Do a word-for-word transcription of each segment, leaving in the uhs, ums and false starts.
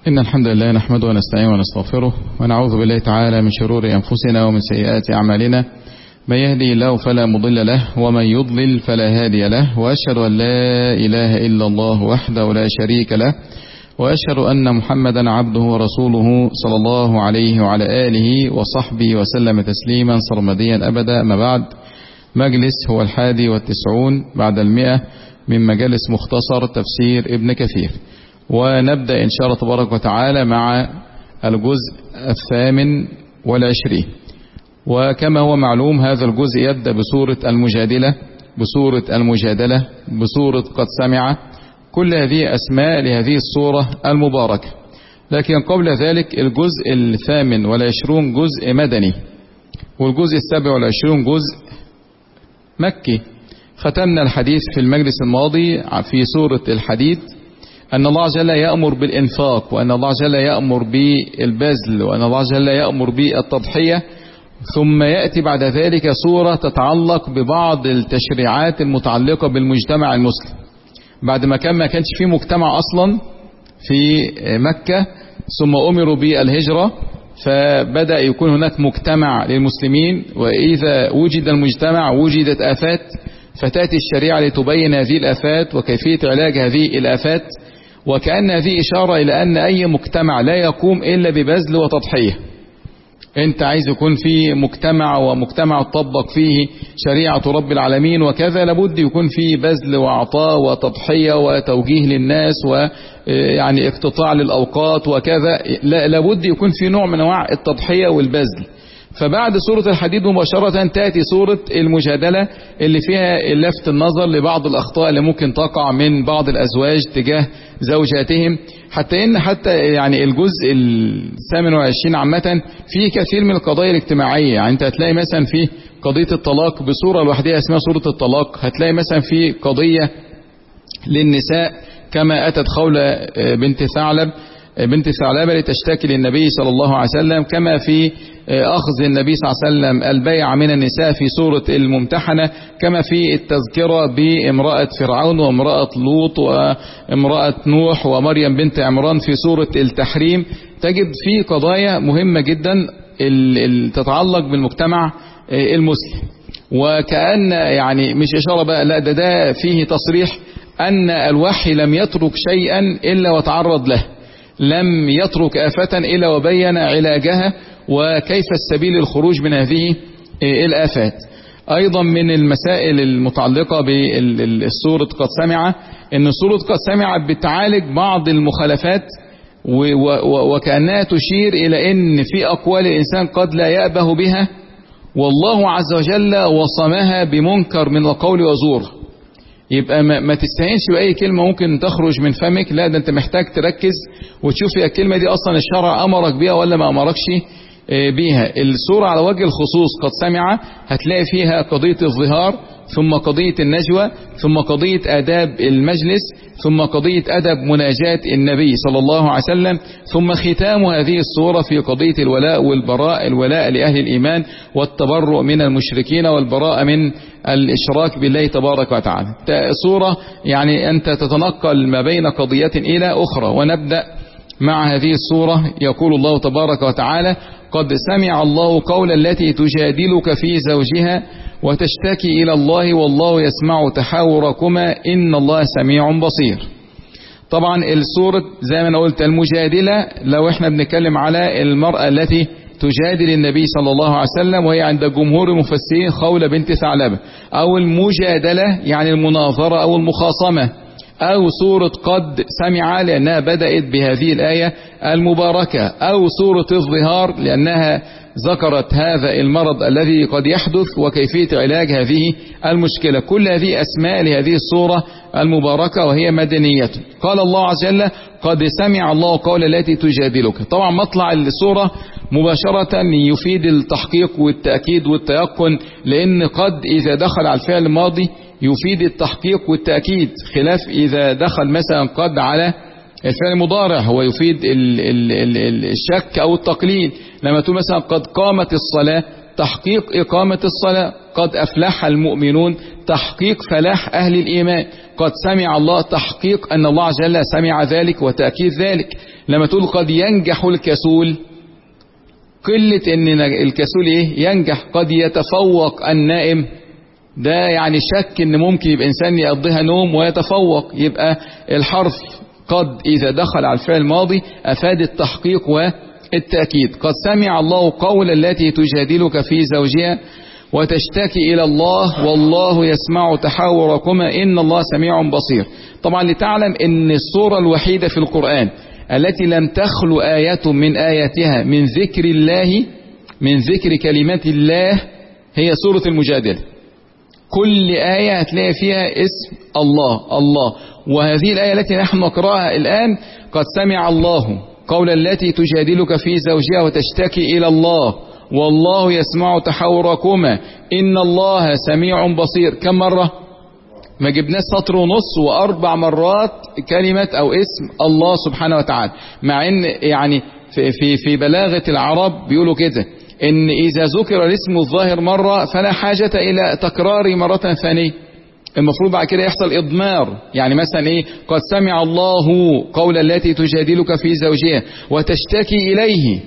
إن الحمد لله نحمده ونستعينه ونستغفره ونعوذ بالله تعالى من شرور أنفسنا ومن سيئات أعمالنا. من يهدي الله فلا مضل له ومن يضلل فلا هادي له، وأشهد أن لا إله إلا الله وحده لا شريك له، وأشهد أن محمدا عبده ورسوله صلى الله عليه وعلى آله وصحبه وسلم تسليما سرمديا أبدا. ما بعد، مجلس هو الحادي والتسعون بعد المئة من مجالس مختصر تفسير ابن كثير، ونبدأ إن شاء الله تبارك وتعالى مع الجزء الثامن والعشرين. وكما هو معلوم هذا الجزء يبدأ بسورة المجادلة بسورة المجادلة بسورة قد سمع. كل هذه أسماء لهذه السورة المباركة. لكن قبل ذلك الجزء الثامن والعشرون جزء مدني، والجزء السابع والعشرون جزء مكي. ختمنا الحديث في المجلس الماضي في سورة الحديد أن الله جل يأمر بالإنفاق، وأن الله جل يأمر بالبذل، وأن الله جل يأمر بالتضحية. ثم يأتي بعد ذلك سورة تتعلق ببعض التشريعات المتعلقة بالمجتمع المسلم، بعد ما كان ما كانش فيه مجتمع أصلا في مكة، ثم أمروا بالهجرة فبدأ يكون هناك مجتمع للمسلمين. وإذا وجد المجتمع وجدت آفات، فتأتي الشريعة لتبين هذه الآفات وكيفية علاج هذه الآفات. وكأن هذه إشارة إلى أن أي مجتمع لا يقوم إلا ببذل وتضحية. أنت عايز يكون في مجتمع ومجتمع تطبق فيه شريعة رب العالمين وكذا، لابد يكون فيه بذل وعطاء وتضحية وتوجيه للناس ويعني اقتطاع للأوقات وكذا، لابد يكون في نوع من أنواع التضحية والبذل. فبعد سورة الحديد مباشرة تأتي سورة المجادلة اللي فيها لفت النظر لبعض الأخطاء اللي ممكن تقع من بعض الأزواج تجاه زوجاتهم، حتى إن حتى يعني الجزء الثامن والعشرين عامة فيه كثير من القضايا الاجتماعية. يعني أنت هتلاقي مثلا في قضية الطلاق بصورة لوحدها اسمها سورة الطلاق، هتلاقي مثلا في قضية للنساء كما أتت خولة بنت ثعلب بنت ثعلبة لتشتكي للنبي صلى الله عليه وسلم، كما في أخذ النبي صلى الله عليه وسلم البيع من النساء في سورة الممتحنة، كما في التذكرة بامرأة فرعون وامرأة لوط وامرأة نوح ومريم بنت عمران في سورة التحريم. تجد في قضايا مهمة جدا تتعلق بالمجتمع المسلم، وكأن يعني مش إشارة بقى، لا ده ده فيه تصريح أن الوحي لم يترك شيئا إلا وتعرض له، لم يترك آفة إلا وبين علاجها وكيف السبيل للخروج من هذه الآفات. أيضا من المسائل المتعلقة بالسورة قد سمع أن سورة قد سمع بتعالج بعض المخالفات، وكأنها تشير إلى أن في أقوال الإنسان قد لا يأبه بها، والله عز وجل وصمها بمنكر من القول وزور. يبقى ما, ما تستهينش بأي كلمة ممكن تخرج من فمك، لا ده انت محتاج تركز وتشوف الكلمة دي أصلا الشرع أمرك بيها ولا ما أمركش بيها. السورة على وجه الخصوص قد سمع هتلاقي فيها قضية الظهار، ثم قضية النجوى، ثم قضية آداب المجلس، ثم قضية أدب مناجاة النبي صلى الله عليه وسلم، ثم ختام هذه السورة في قضية الولاء والبراء، الولاء لأهل الإيمان والتبرؤ من المشركين والبراء من الإشراك بالله تبارك وتعالى. سورة يعني أنت تتنقل ما بين قضية إلى أخرى. ونبدأ مع هذه السورة. يقول الله تبارك وتعالى: قد سمع الله قول التي تجادلك في زوجها وتشتكي إلى الله والله يسمع تحاوركما إن الله سميع بصير. طبعا السورة زي ما أنا قلت المجادلة، لو احنا بنتكلم على المرأة التي تجادل النبي صلى الله عليه وسلم، وهي عند جمهور المفسرين خولة بنت ثعلبة، أو المجادلة يعني المناظرة أو المخاصمة، أو سورة قد سمع لأنها بدأت بهذه الآية المباركة، أو سورة الظهار لأنها ذكرت هذا المرض الذي قد يحدث وكيفية علاج هذه المشكلة. كل هذه أسماء لهذه السورة المباركة وهي مدنية. قال الله عز وجل: قد سمع الله قول التي تجادلك. طبعا مطلع السورة مباشرة يفيد التحقيق والتأكيد والتيقن، لأن قد إذا دخل على الفعل الماضي يفيد التحقيق والتأكيد، خلاف إذا دخل مثلا قد على الفعل المضارع هو يفيد ال ال ال الشك أو التقليل. لما تقول مثلا قد قامت الصلاة، تحقيق إقامة الصلاة، قد أفلح المؤمنون تحقيق فلاح أهل الإيمان، قد سمع الله تحقيق أن الله عز وجل سمع ذلك وتأكيد ذلك. لما تقول قد ينجح الكسول، قلة ان الكسول ايه ينجح، قد يتفوق النائم، ده يعني شك ان ممكن يبقى انسان يقضيها نوم ويتفوق. يبقى الحرف قد اذا دخل على الفعل الماضي افاد التحقيق والتأكيد. قد سمع الله قول التي تجادلك في زوجها وتشتكي الى الله والله يسمع تحاوركما ان الله سميع بصير. طبعا لتعلم ان السورة الوحيدة في القرآن التي لم تخلو آية من آياتها من ذكر الله، من ذكر كلمات الله، هي سورة المجادلة. كل آية هتلاقي فيها اسم الله الله. وهذه الآية التي نحن نقرأها الآن قد سمع الله قول التي تجادلك في زوجها وتشتكي إلى الله والله يسمع تحاوركما إن الله سميع بصير. كم مرة؟ ما جبناش سطر ونص وأربع مرات كلمة أو اسم الله سبحانه وتعالى. مع إن يعني في, في, في بلاغة العرب بيقولوا كده إن إذا ذكر الاسم الظاهر مرة فلا حاجة إلى تكراره مرة ثانية، المفروض بعد كده يحصل إضمار. يعني مثلا إيه قد سمع الله قول التي تجادلك في زوجها وتشتكي إليه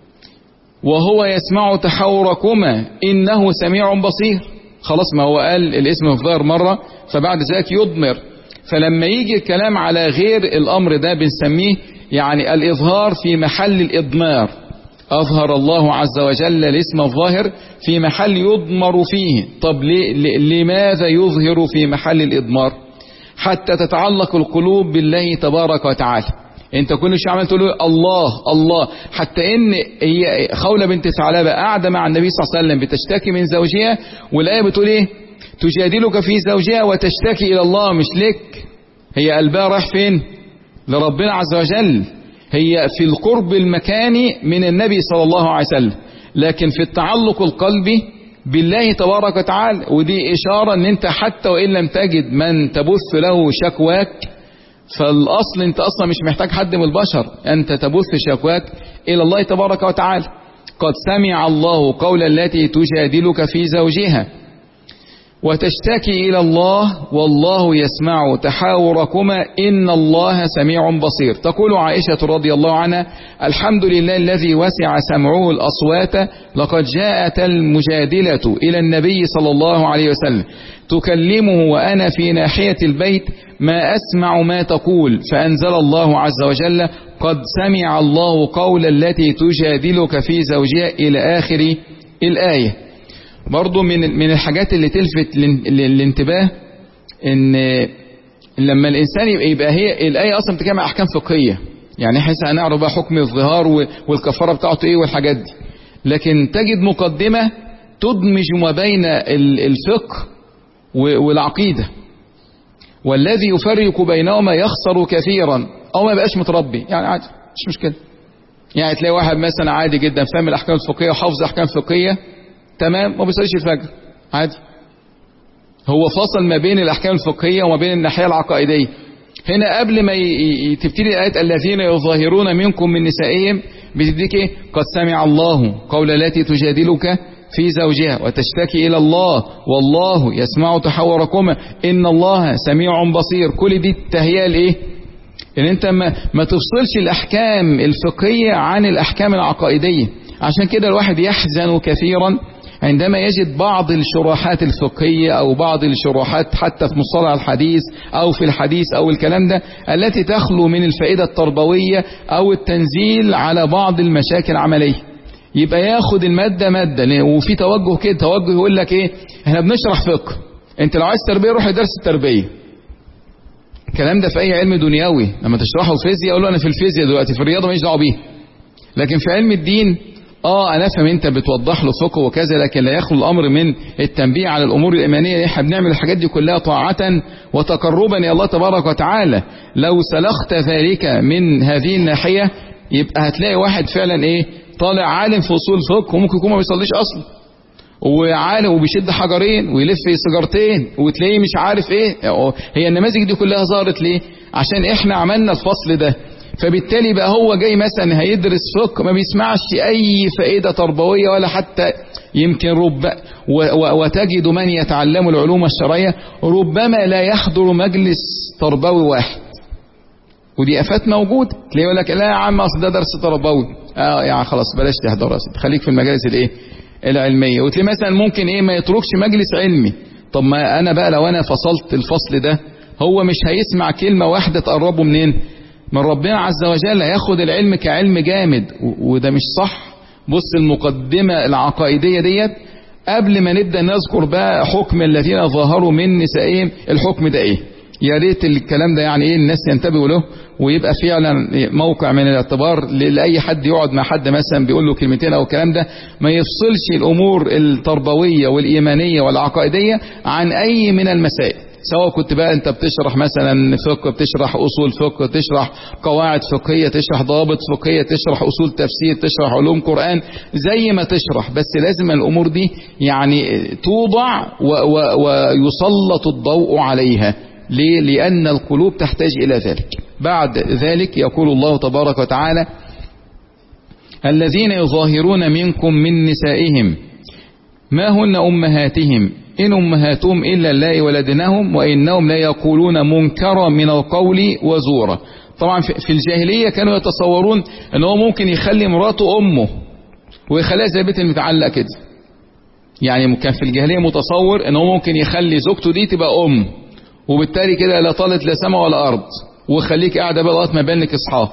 وهو يسمع تحاوركما إنه سميع بصير. خلاص ما هو قال الاسم الظاهر مرة فبعد ذلك يضمر. فلما يجي الكلام على غير الأمر ده بنسميه يعني الإظهار في محل الإضمار. أظهر الله عز وجل الاسم الظاهر في محل يضمر فيه. طب لماذا يظهر في محل الإضمار؟ حتى تتعلق القلوب بالله تبارك وتعالى. انت كل شيء عمال تقول الله الله، حتى ان هي خولة بنت ثعلبة قاعدة مع النبي صلى الله عليه وسلم بتشتكي من زوجها، والآية بتقول ايه؟ تجادلك في زوجها وتشتكي الى الله. مش لك، هي قلبها رايح فين؟ لربنا عز وجل. هي في القرب المكاني من النبي صلى الله عليه وسلم، لكن في التعلق القلبي بالله تبارك وتعالى. ودي اشارة ان انت حتى وان لم تجد من تبث له شكواك، فالأصل أنت أصلا مش محتاج حد من البشر، أنت تبث شكواك إلى الله تبارك وتعالى. قد سمع الله قول التي تجادلك في زوجها وتشتكي إلى الله والله يسمع تحاوركما إن الله سميع بصير. تقول عائشة رضي الله عنها الحمد لله الذي وسع سمعه الأصوات لقد جاءت المجادلة إلى النبي صلى الله عليه وسلم تكلمه وأنا في ناحية البيت ما أسمع ما تقول فأنزل الله عز وجل قد سمع الله قول التي تجادلك في زوجها إلى آخر الآية. برضو من من الحاجات اللي تلفت الانتباه ان لما الانسان يبقى هي الايه اصلا بتتكلم عن احكام فقهيه، يعني احنا هنعرف بقى حكم الظهار والكفاره بتاعته ايه والحاجات دي، لكن تجد مقدمه تدمج ما بين الفقه والعقيده، والذي يفرق بينهما يخسر كثيرا او ما يبقاش متربي. يعني عادي مش مشكله، يعني تلاقي واحد مثلا عادي جدا فاهم الاحكام الفقهيه وحافظ احكام فقهيه تمام، ما بيصليش الفجر عادي، هو فصل ما بين الاحكام الفقهيه وما بين الناحيه العقائديه. هنا قبل ما تبتدي الايه الذين يظاهرون منكم من نسائهم بتديك ايه؟ قد سمع الله قول التي تجادلك في زوجها وتشتكي الى الله والله يسمع تحاوركما ان الله سميع بصير. كل دي التهيئه لايه؟ ان انت ما, ما تفصلش الاحكام الفقهيه عن الاحكام العقائديه. عشان كده الواحد يحزن كثيرا عندما يجد بعض الشروحات الفقهية أو بعض الشروحات حتى في مصطلح الحديث أو في الحديث أو الكلام ده التي تخلو من الفائدة التربوية أو التنزيل على بعض المشاكل العملية. يبقى ياخد المادة مادة، وفي توجه كده توجه يقول لك إيه؟ إحنا بنشرح فقه، أنت لو عايز تربية روح لدرس التربية. الكلام ده في أي علم دنيوي، لما تشرحه الفيزياء أقول له أنا في الفيزياء دلوقتي، في الرياضة ماليش دعوة بيه. لكن في علم الدين اه انا افهم انت بتوضح له فقه وكذا، لكن لا يخلو الامر من التنبيه على الامور الايمانيه. احنا بنعمل الحاجات دي كلها طاعه وتقربا الى الله تبارك وتعالى. لو سلخت ذلك من هذه الناحيه يبقى هتلاقي واحد فعلا ايه طالع عالم في اصول الفقه وممكن يكون ما بيصليش اصلا، وعالم وبيشد حجرين ويلف سيجارتين وتلاقيه مش عارف ايه. هي النماذج دي كلها ظهرت ليه؟ عشان احنا عملنا الفصل ده فبالتالي بقى هو جاي مثلا هيدرس فقه ما بيسمعش أي فائدة تربوية ولا حتى يمكن رب وتجد من يتعلم العلوم الشرعية ربما لا يحضر مجلس تربوي واحد. ودي آفات موجودة. تلاقيه يقول لك لا يا عم أصل ده درس تربوي، اه يعني خلاص بلاش تحضر، خليك في المجالس الايه العلمية. وتلاقيه مثلا ممكن ايه ما يتركش مجلس علمي. طب ما انا بقى لو انا فصلت الفصل ده هو مش هيسمع كلمة واحدة تقربه منين؟ من ربنا عز وجل، هياخد العلم كعلم جامد، وده مش صح. بص المقدمة العقائدية ديت قبل ما نبدأ نذكر بقى حكم الذين ظاهروا من نسائهم، الحكم ده ايه؟ يا ريت الكلام ده يعني ايه الناس ينتبهوا له، ويبقى فعلا موقع من الاعتبار لأي حد يقعد مع حد مثلا بيقول له كلمتين او الكلام ده، ما يفصلش الامور التربوية والايمانية والعقائدية عن اي من المسائل. سواء كنت بقى انت بتشرح مثلا فقه، بتشرح اصول فقه، تشرح قواعد فقهية، تشرح ضوابط فقهية، تشرح اصول تفسير، تشرح علوم قرآن، زي ما تشرح، بس لازم الامور دي يعني توضع ويسلط الضوء عليها. ليه؟ لأن القلوب تحتاج إلى ذلك. بعد ذلك يقول الله تبارك وتعالى: الذين يظاهرون منكم من نسائهم ما هن أمهاتهم إن أمهاتهم إلا اللائي ولدنهم وإنهم لا يقولون منكرا من القول وزورا. طبعا في الجاهلية كانوا يتصورون أنه هو ممكن يخلي مراته أمه ويخليها زي بيت المتعلق كده. يعني كان في الجاهلية متصور أنه ممكن يخلي زوجته دي تبقى أم، وبالتالي كده لا طالت لا سما ولا أرض، وخليك قاعدة بقى لغاية ما بينك أصحاب.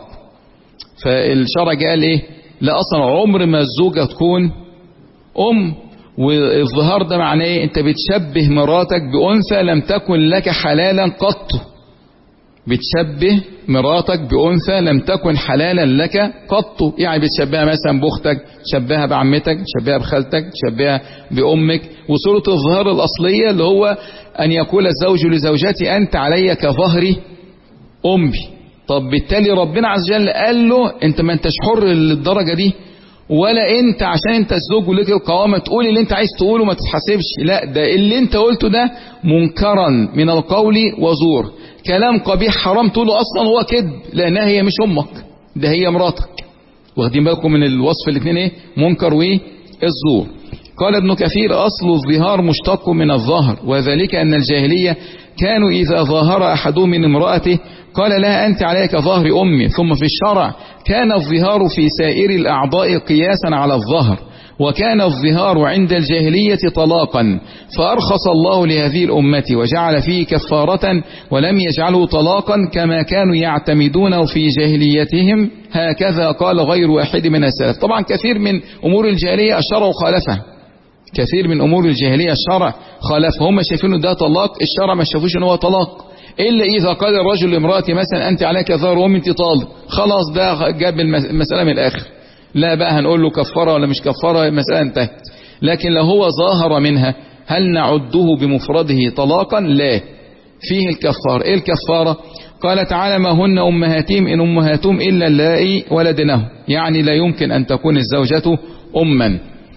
فالشرع قال إيه؟ لا أصلا عمر ما الزوجة تكون أم. والظهار ده معناه إيه؟ أنت بتشبه مراتك بأنثى لم تكن لك حلالا قط. بتشبه مراتك بأنثى لم تكن حلالا لك قط. يعني بتشبهها مثلا بأختك، تشبهها بعمتك، تشبهها بخالتك، تشبهها بأمك. وصورة الظهار الأصلية اللي هو أن يقول الزوج لزوجتي أنت علي كظهر أمي. طب بالتالي ربنا عز وجل قال له أنت ما أنتش حر للدرجة دي، ولا أنت عشان أنت الزوج ولك القوامة تقول اللي أنت عايز تقوله ما تتحاسبش. لا، ده اللي أنت قلته ده منكرا من القول وزور، كلام قبيح حرام تقوله أصلا هو كذب، لأنها هي مش أمك، ده هي مراتك. واخدين بالكم من الوصف الاثنين ايه؟ منكر والزور. قال ابن كثير: أصل الظهار مشتق من الظهر، وذلك أن الجاهلية كانوا إذا ظاهر أحدهم من امرأته قال لها أنت عليك ظهر أمي. ثم في الشرع كان الظهار في سائر الأعضاء قياسا على الظهر، وكان الظهار عند الجاهلية طلاقا، فأرخص الله لهذه الأمة وجعل فيه كفارة ولم يجعله طلاقا كما كانوا يعتمدون في جاهليتهم، هكذا قال غير واحد من السلف. طبعا كثير من أمور الجاهلية الشرع خالفها، كثير من أمور الجاهلية الشرع خالفها. هم شايفينه ده طلاق، الشرع ما شافوش ان هو طلاق، إلا إذا قال الرجل لامرأتي مثلا أنت عليك ظهر أمي أنت طالق، خلاص ده جاب المسألة من الآخر، لا بقى هنقول له كفارة ولا مش كفارة، المسألة انتهت. لكن لو هو ظاهر منها هل نعده بمفرده طلاقا؟ لا، فيه الكفار. ايه الكفارة؟ قال تعالى: ما هن أمهاتهم إن أمهاتهم إلا اللائي ولدنهم، يعني لا يمكن أن تكون الزوجة أما.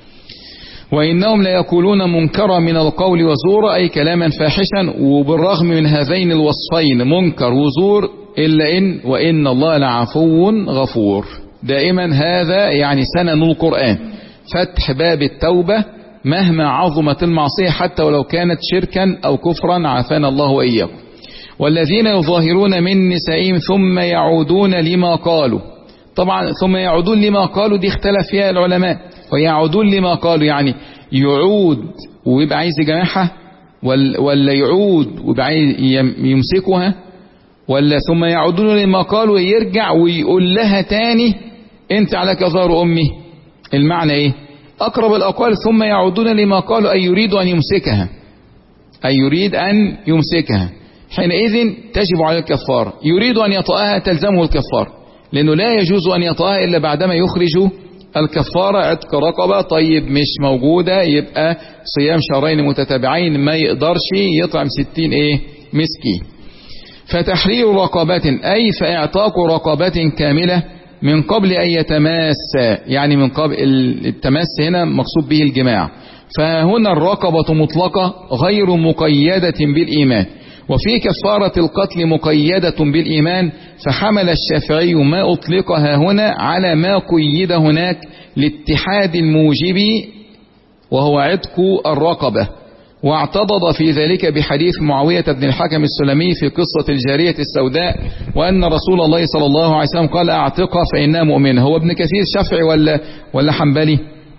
وإنهم لا يقولون منكرا من القول وزورا، أي كلاما فاحشا. وبالرغم من هذين الوصفين منكر وزور إلا إن وإن الله لعفو غفور. دائما هذا يعني سنن القرآن، فتح باب التوبة مهما عظمت المعصية حتى ولو كانت شركا أو كفرا، عافانا الله وإياكم. والذين يظاهرون من نسائهم ثم يعودون لما قالوا. طبعا ثم يعودون لما قالوا دي اختلف فيها العلماء. ويعودون لما قالوا يعني يعود ويبقى عايز يجمعها، ولا يعود ويبقى عايز يمسكها، ولا ثم يعودون لما قالوا يرجع ويقول لها تاني انت عليك ظهر امي. المعنى ايه؟ اقرب الاقوال ثم يعودون لما قالوا اي يريد ان يمسكها، اي يريد ان يمسكها، حينئذ تجب عليه الكفارة. يريد ان يطأها تلزمه الكفارة، لانه لا يجوز ان يطأها الا بعدما يخرج الكفارة عتق رقبة. طيب مش موجودة، يبقى صيام شهرين متتابعين، ما يقدرش يطعم ستين ايه مسكين. فتحرير رقبة أي فاعتاق رقبة كاملة من قبل أن يتماس، يعني من قبل التماس هنا مقصود به الجماع. فهنا الرقبة مطلقة غير مقيدة بالإيمان. وفي كفارة القتل مقيدة بالإيمان، فحمل الشافعي ما أطلقها هنا على ما قيد هناك لاتحاد الموجب وهو عتق الرقبة، واعتضد في ذلك بحديث معاوية بن الحكم السلمي في قصة الجارية السوداء، وأن رسول الله صلى الله عليه وسلم قال اعتقها فإنها مؤمنة. هو ابن كثير شافعي ولا ولا حنبلي؟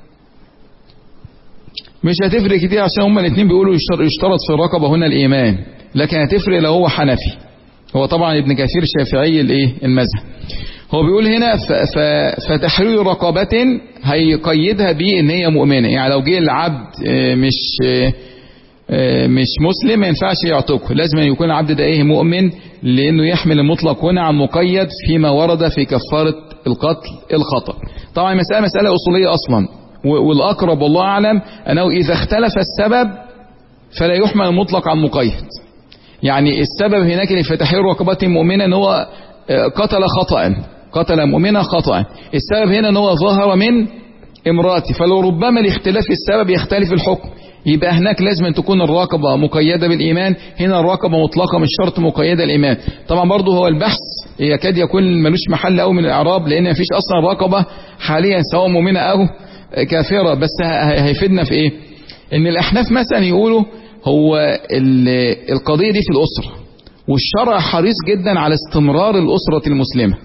مش هتفرق كتير عشان هما الاثنين بيقولوا يشترط في الرقبة هنا الإيمان، لكن هتفرق لو هو حنفي. هو طبعا ابن كثير شافعي الايه المذهب. هو بيقول هنا فتحرير رقبة هيقيدها بان هي مؤمنة، يعني لو جه العبد مش مش مسلم ما ينفعش يعتقه، لازم يكون العبد ده ايه مؤمن، لانه يحمل المطلق هنا عن مقيد فيما ورد في كفارة القتل الخطأ. طبعا المسألة مسألة أصولية أصلا، والأقرب والله أعلم أنه إذا اختلف السبب فلا يحمل المطلق عن مقيد. يعني السبب هناك اللي في تحرير رقبة مؤمنة ان هو قتل خطأ، قتل مؤمنة خطأ، السبب هنا ان هو ظهر من امرأته، فلو ربما لاختلاف السبب يختلف الحكم، يبقى هناك لازم أن تكون الرقبة مقيدة بالإيمان، هنا الرقبة مطلقة مش شرط مقيدة الإيمان. طبعا برضو هو البحث يكاد يكون ملوش محل أو من الإعراب، لأن مفيش أصلا رقبة حاليا سواء مؤمنة أو كافرة. بس هيفيدنا في إيه؟ إن الأحناف مثلا يقولوا هو القضية دي في الأسرة، والشرع حريص جدا على استمرار الأسرة المسلمة،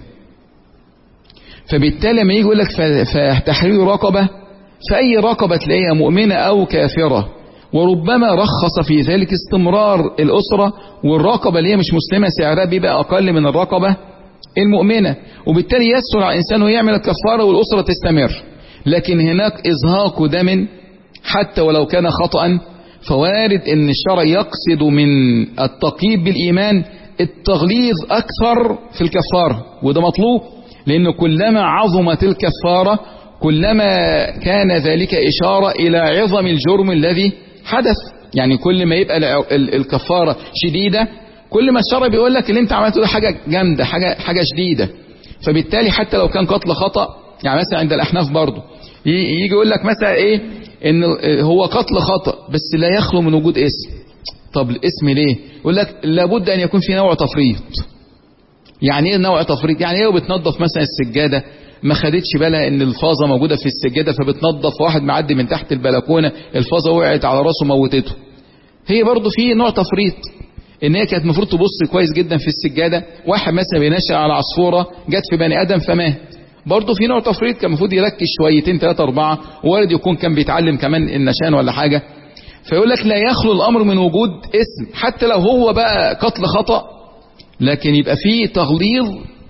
فبالتالي ما يجي يقول لك فتحرير رقبة، فأي رقبة تلاقيها مؤمنة أو كافرة، وربما رخص في ذلك استمرار الأسرة، والرقبة اللي هي مش مسلمة سعرها بيبقى أقل من الرقبة المؤمنة، وبالتالي يسهل على الإنسان يعمل الكفارة والأسرة تستمر. لكن هناك إزهاق دم حتى ولو كان خطأ، فوارد ان الشرع يقصد من التقييد بالإيمان التغليظ أكثر في الكفارة، وده مطلوب، لأنه كلما عظمت الكفارة كلما كان ذلك إشارة إلى عظم الجرم الذي حدث. يعني كل ما يبقى الكفارة شديدة كل ما الشرع بيقول لك اللي انت عملته ده حاجة جامدة، حاجة حاجة شديدة. فبالتالي حتى لو كان قتل خطأ، يعني مثلا عند الأحناف برضه يجي يقول لك مثلا ايه ان هو قتل خطأ بس لا يخلو من وجود اسم. طب الاسم ليه؟ يقول لك لابد ان يكون في نوع تفريط. يعني ايه نوع تفريط؟ يعني ايه بتنظف مثلا السجادة ما خدتش بالها ان الفازة موجودة في السجادة، فبتنظف واحد معدي من تحت البلكونة الفازة وقعت على راسه موتته. هي برضو في نوع تفريط، ان هي كانت المفروض تبص كويس جدا في السجادة، واحد مثلا بينشأ على عصفورة جت في بني ادم فمات، برضو في نوع تفريط، كان المفروض يركز شويتين ثلاثة أربعة، وارد يكون كان بيتعلم كمان النشان ولا حاجة. فيقول لك لا يخلو الأمر من وجود اسم حتى لو هو بقى قتل خطأ، لكن يبقى فيه تغليظ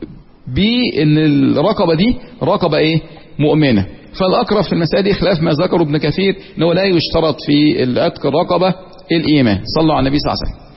بأن الرقبة دي رقبة ايه مؤمنة. فالأقرب في المسألة دي خلاف ما ذكره ابن كثير أنه لا يشترط في العتق الرقبة الإيمان. صلوا على النبي صلى الله عليه وسلم.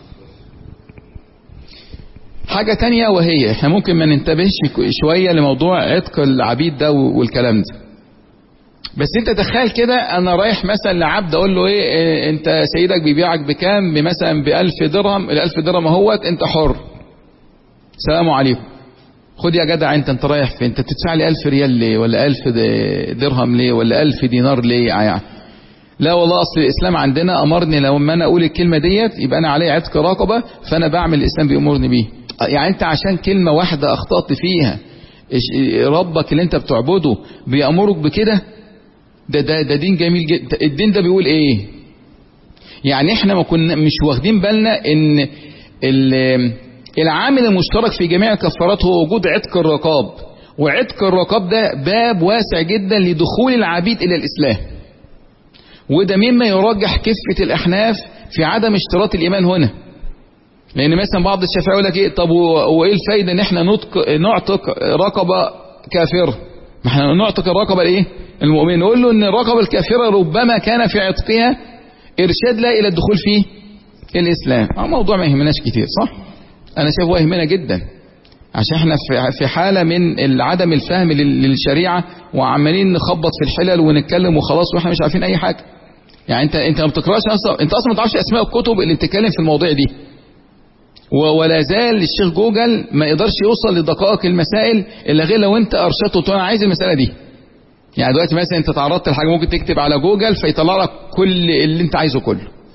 حاجة تانية وهي احنا ممكن ما ننتبهش شوية لموضوع عتق العبيد ده والكلام ده، بس انت تخيل كده انا رايح مثلا لعبد اقول له ايه, إيه انت سيدك بيبيعك بكام؟ بمثلا بألف درهم، الألف درهم اهوت انت حر، سلام عليكم، خد يا جدع انت انت رايح فين؟ انت بتدفع لي ألف ريال ليه؟ ولا ألف درهم ليه؟ ولا ألف دينار ليه؟ يعني لا والله اصل الاسلام عندنا امرني لما انا اقول الكلمة ديت يبقى انا علي عتق رقبة، فانا بعمل الاسلام بيأمرني بيه. يعني انت عشان كلمة واحدة اخطأت فيها ربك اللي انت بتعبده بيأمرك بكده؟ ده ده ده دين جميل جدا. الدين ده بيقول ايه؟ يعني احنا ما كنا مش واخدين بالنا ان العامل المشترك في جميع الكفارات هو وجود عتق الرقاب، وعتق الرقاب ده باب واسع جدا لدخول العبيد الى الاسلام، وده مما يرجح كفة الاحناف في عدم اشتراط الايمان هنا. لان مثلا بعض الشافعية يقول لك ايه طب وايه الفايدة ان احنا نطق نعتق رقبة كافرة؟ ما احنا نعتق الرقبة الايه المؤمن. نقول له ان الرقبة الكافرة ربما كان في عتقها ارشاد لا الى الدخول في الاسلام. موضوع ما يهمناش كتير، صح؟ انا شايفه يهمنا جدا، عشان احنا في حالة من عدم الفهم للشريعة، وعمالين نخبط في الحلل ونتكلم وخلاص واحنا مش عارفين اي حاجة. يعني انت انت ما بتقراش اصلا، انت اصلا ما تعرفش اسماء الكتب اللي بتتكلم في المواضيع دي، ولا زال الشيخ جوجل ما يقدرش يوصل لدقائق المسائل الا غير لو انت ارشدته وتقول انا عايز المسألة دي. يعني دلوقتي مثلا انت تعرضت لحاجة ممكن تكتب على جوجل فيطلع لك كل اللي انت عايزه كله،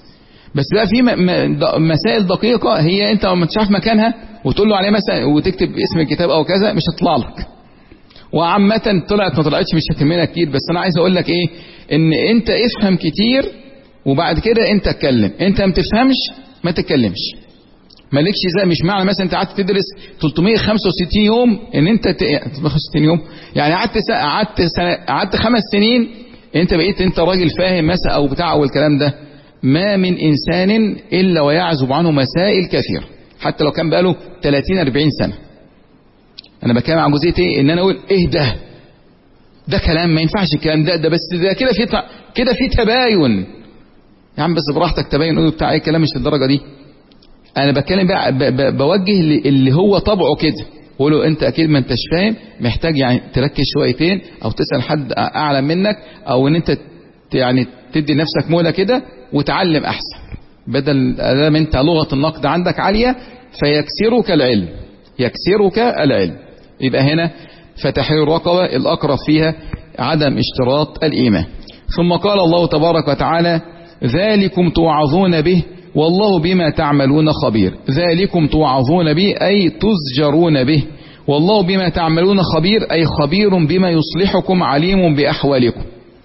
بس بقى في مسائل دقيقة هي انت ما تشوف مكانها وتقول له عليها مثلا وتكتب اسم الكتاب او كذا مش هتطلع لك. وعامة طلعت ما طلعتش مش هتهمنا كتير، بس انا عايز اقول لك ايه، ان انت افهم كتير وبعد كده انت اتكلم. انت ما تفهمش ما تتكلمش، مالكش زي مش معنى مثلا انت قعدت تدرس ثلاثمائة وخمسة وستين يوم ان انت خمسة وستين يوم يعني قعدت قعدت قعدت خمس سنين انت بقيت انت راجل فاهم مثلا او بتاع او الكلام ده. ما من انسان الا ويعزب عنه مسائل كثيره حتى لو كان بقاله ثلاثين أربعين سنه. انا بتكلم عن جزئيه ايه، ان انا اقول ايه ده ده كلام ما ينفعش الكلام ده ده بس ده كده في كده في تباين يا عم، بس براحتك تباين ايه بتاع ايه كلام مش الدرجه دي. انا بتكلم بقى ب ب بوجه اللي هو طبعه كده، بقول له انت اكيد ما انتش فاهم، محتاج يعني تركز شويتين او تسال حد اعلم منك، او ان انت يعني تدي نفسك مهله كده وتعلم احسن، بدل ادام انت لغه النقد عندك عاليه فيكسرك العلم يكسرك العلم. يبقى هنا فتحرير الرقبه الاقرب فيها عدم اشتراط الايمان. ثم قال الله تبارك وتعالى ذلكم توعظون به والله بما تعملون خبير. ذلكم توعظون به أي تزجرون به، والله بما تعملون خبير أي خبير بما يصلحكم عليم بأحوالكم.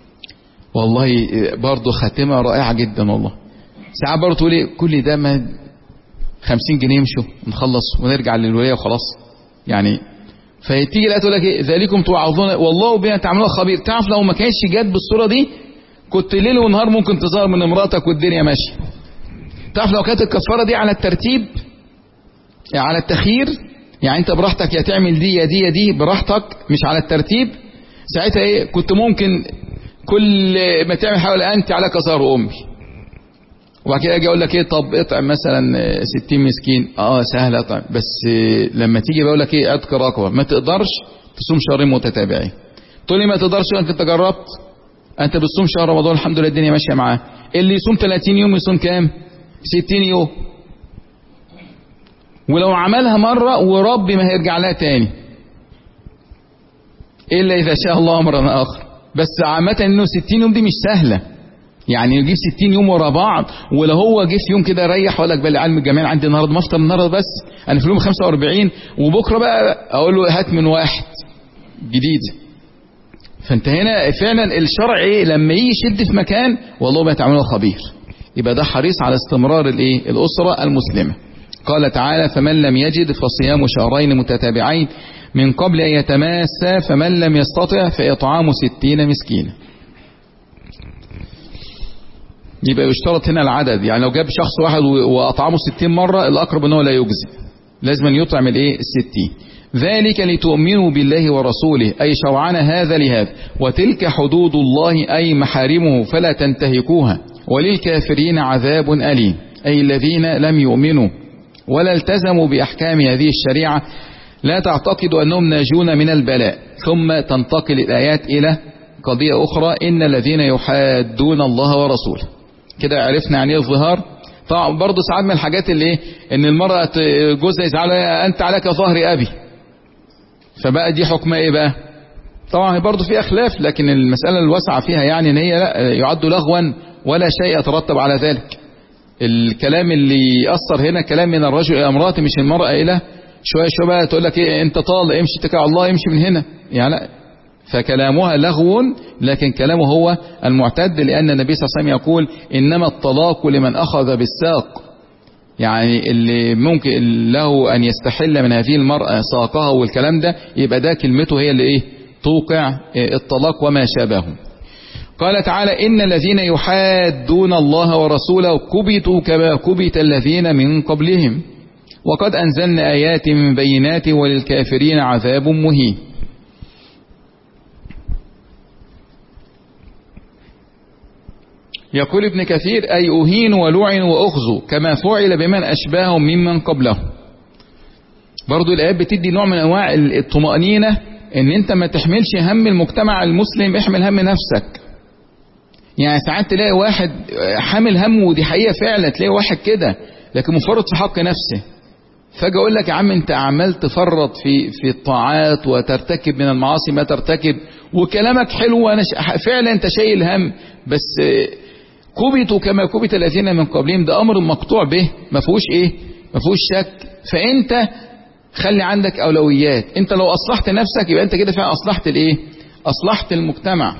والله برضو خاتمة رائعة جدا والله. ساعات برضو تقول ايه كل ده ما خمسين جنيه يمشوا ونخلص ونرجع للولاية وخلاص يعني. فتيجي لا تقول لك ايه ذلكم توعظون والله بما تعملون خبير. تعرف لو ما كانش جت بالصورة دي كنت ليل ونهار ممكن تظهر من امراتك والدنيا ماشية. تعرف لو كانت الكفارة دي على الترتيب يعني على التخيير، يعني انت براحتك يا تعمل دي يا دي يا دي براحتك مش على الترتيب، ساعتها ايه كنت ممكن كل ما تعمل حاول انت على كسار امي، وبعد كده اجي اقول لك ايه طب اطعم مثلا ستين مسكين، اه سهله اطعم، بس لما تيجي بقول لك ايه اعتق رقبه ما تقدرش تصوم شهرين متتابعين. تقول لي ما تقدرش انت جربت، انت بتصوم شهر رمضان الحمد لله الدنيا ماشيه معاه. اللي يصوم ثلاثين يوم يصوم كام؟ ستين يوم. ولو عملها مرة وربي ما هيرجع لها تاني إلا إذا شاء الله أمرا آخر. بس عامة إنه ستين يوم دي مش سهلة، يعني يجيب ستين يوم ورا بعض، ولو هو جه في يوم كده ريح وقال لك بقى علم الجميع عندي النهارده مفطر النهارده بس أنا في اليوم خمسة وأربعين وبكرة بقى أقول له هات من واحد جديد. فأنت هنا فعلا الشرع إيه لما يجي يشد في مكان والله ما تعمله خبير، يبقى ده حريص على استمرار الايه الأسرة المسلمة. قال تعالى فمن لم يجد فصيام شهرين متتابعين من قبل أن يتماسا فمن لم يستطع فإطعام ستين مسكينا. يبقى يشترط هنا العدد، يعني لو جاب شخص واحد وأطعمه ستين مرة الأقرب أنه لا يجزي، لازم يطعم الايه الستين. ذلك لتؤمنوا بالله ورسوله أي شرعنا هذا لهذا، وتلك حدود الله أي محارمه فلا تنتهكوها، وللكافرين عذاب أليم أي الذين لم يؤمنوا ولا التزموا بأحكام هذه الشريعة لا تعتقدوا أنهم ناجون من البلاء. ثم تنتقل الآيات إلى قضية أخرى إن الذين يحادون الله ورسوله. كده عرفنا يعني الظهار. طبعا برضه ساعات من الحاجات اللي إيه إن المرأة جوزها يزعل أنت عليك ظهر أبي، فبقى دي حكمة إيه بقى؟ طبعا برضه في أخلاف، لكن المسألة الواسعة فيها يعني إن هي لا يعد لغوا ولا شيء يترتب على ذلك. الكلام اللي يأثر هنا كلام من الرجل إلى امرأته مش المرأة إلى شوية شوية بقى تقول لك إيه أنت طال امشي اتكل على الله امشي من هنا يعني لا. فكلامها لغو لكن كلامه هو المعتد، لأن النبي صلى الله عليه وسلم يقول إنما الطلاق لمن أخذ بالساق، يعني اللي ممكن له أن يستحل من هذه المرأة ساقها والكلام ده يبقى ده كلمته هي اللي إيه توقع الطلاق وما شابهه. قال تعالى إن الذين يحادون الله ورسوله كبتوا كما كبت الذين من قبلهم وقد أنزلنا آيات من بينات وللكافرين عذاب مهين. يقول ابن كثير أي أهين ولعن وأخذوا كما فعل بمن أشباههم ممن قبله. برضو الآيات بتدي نوع من أنواع الطمأنينة إن أنت ما تحملش هم المجتمع المسلم، احمل هم نفسك. يعني ساعات تلاقي واحد حامل هم ودي حقيقة فعلا، تلاقي واحد كده لكن مفرط في حق نفسه، فاجي اقول لك يا عم انت عمال تفرط في في الطاعات وترتكب من المعاصي ما ترتكب وكلامك حلو وانا فعلا انت شايل هم، بس كبتوا كما كبت الذين من قبلهم، ده أمر مقطوع به ما فيهوش إيه، ما فيهوش شك. فأنت خلي عندك أولويات. أنت لو أصلحت نفسك يبقى أنت كده فعلا أصلحت الإيه، أصلحت المجتمع.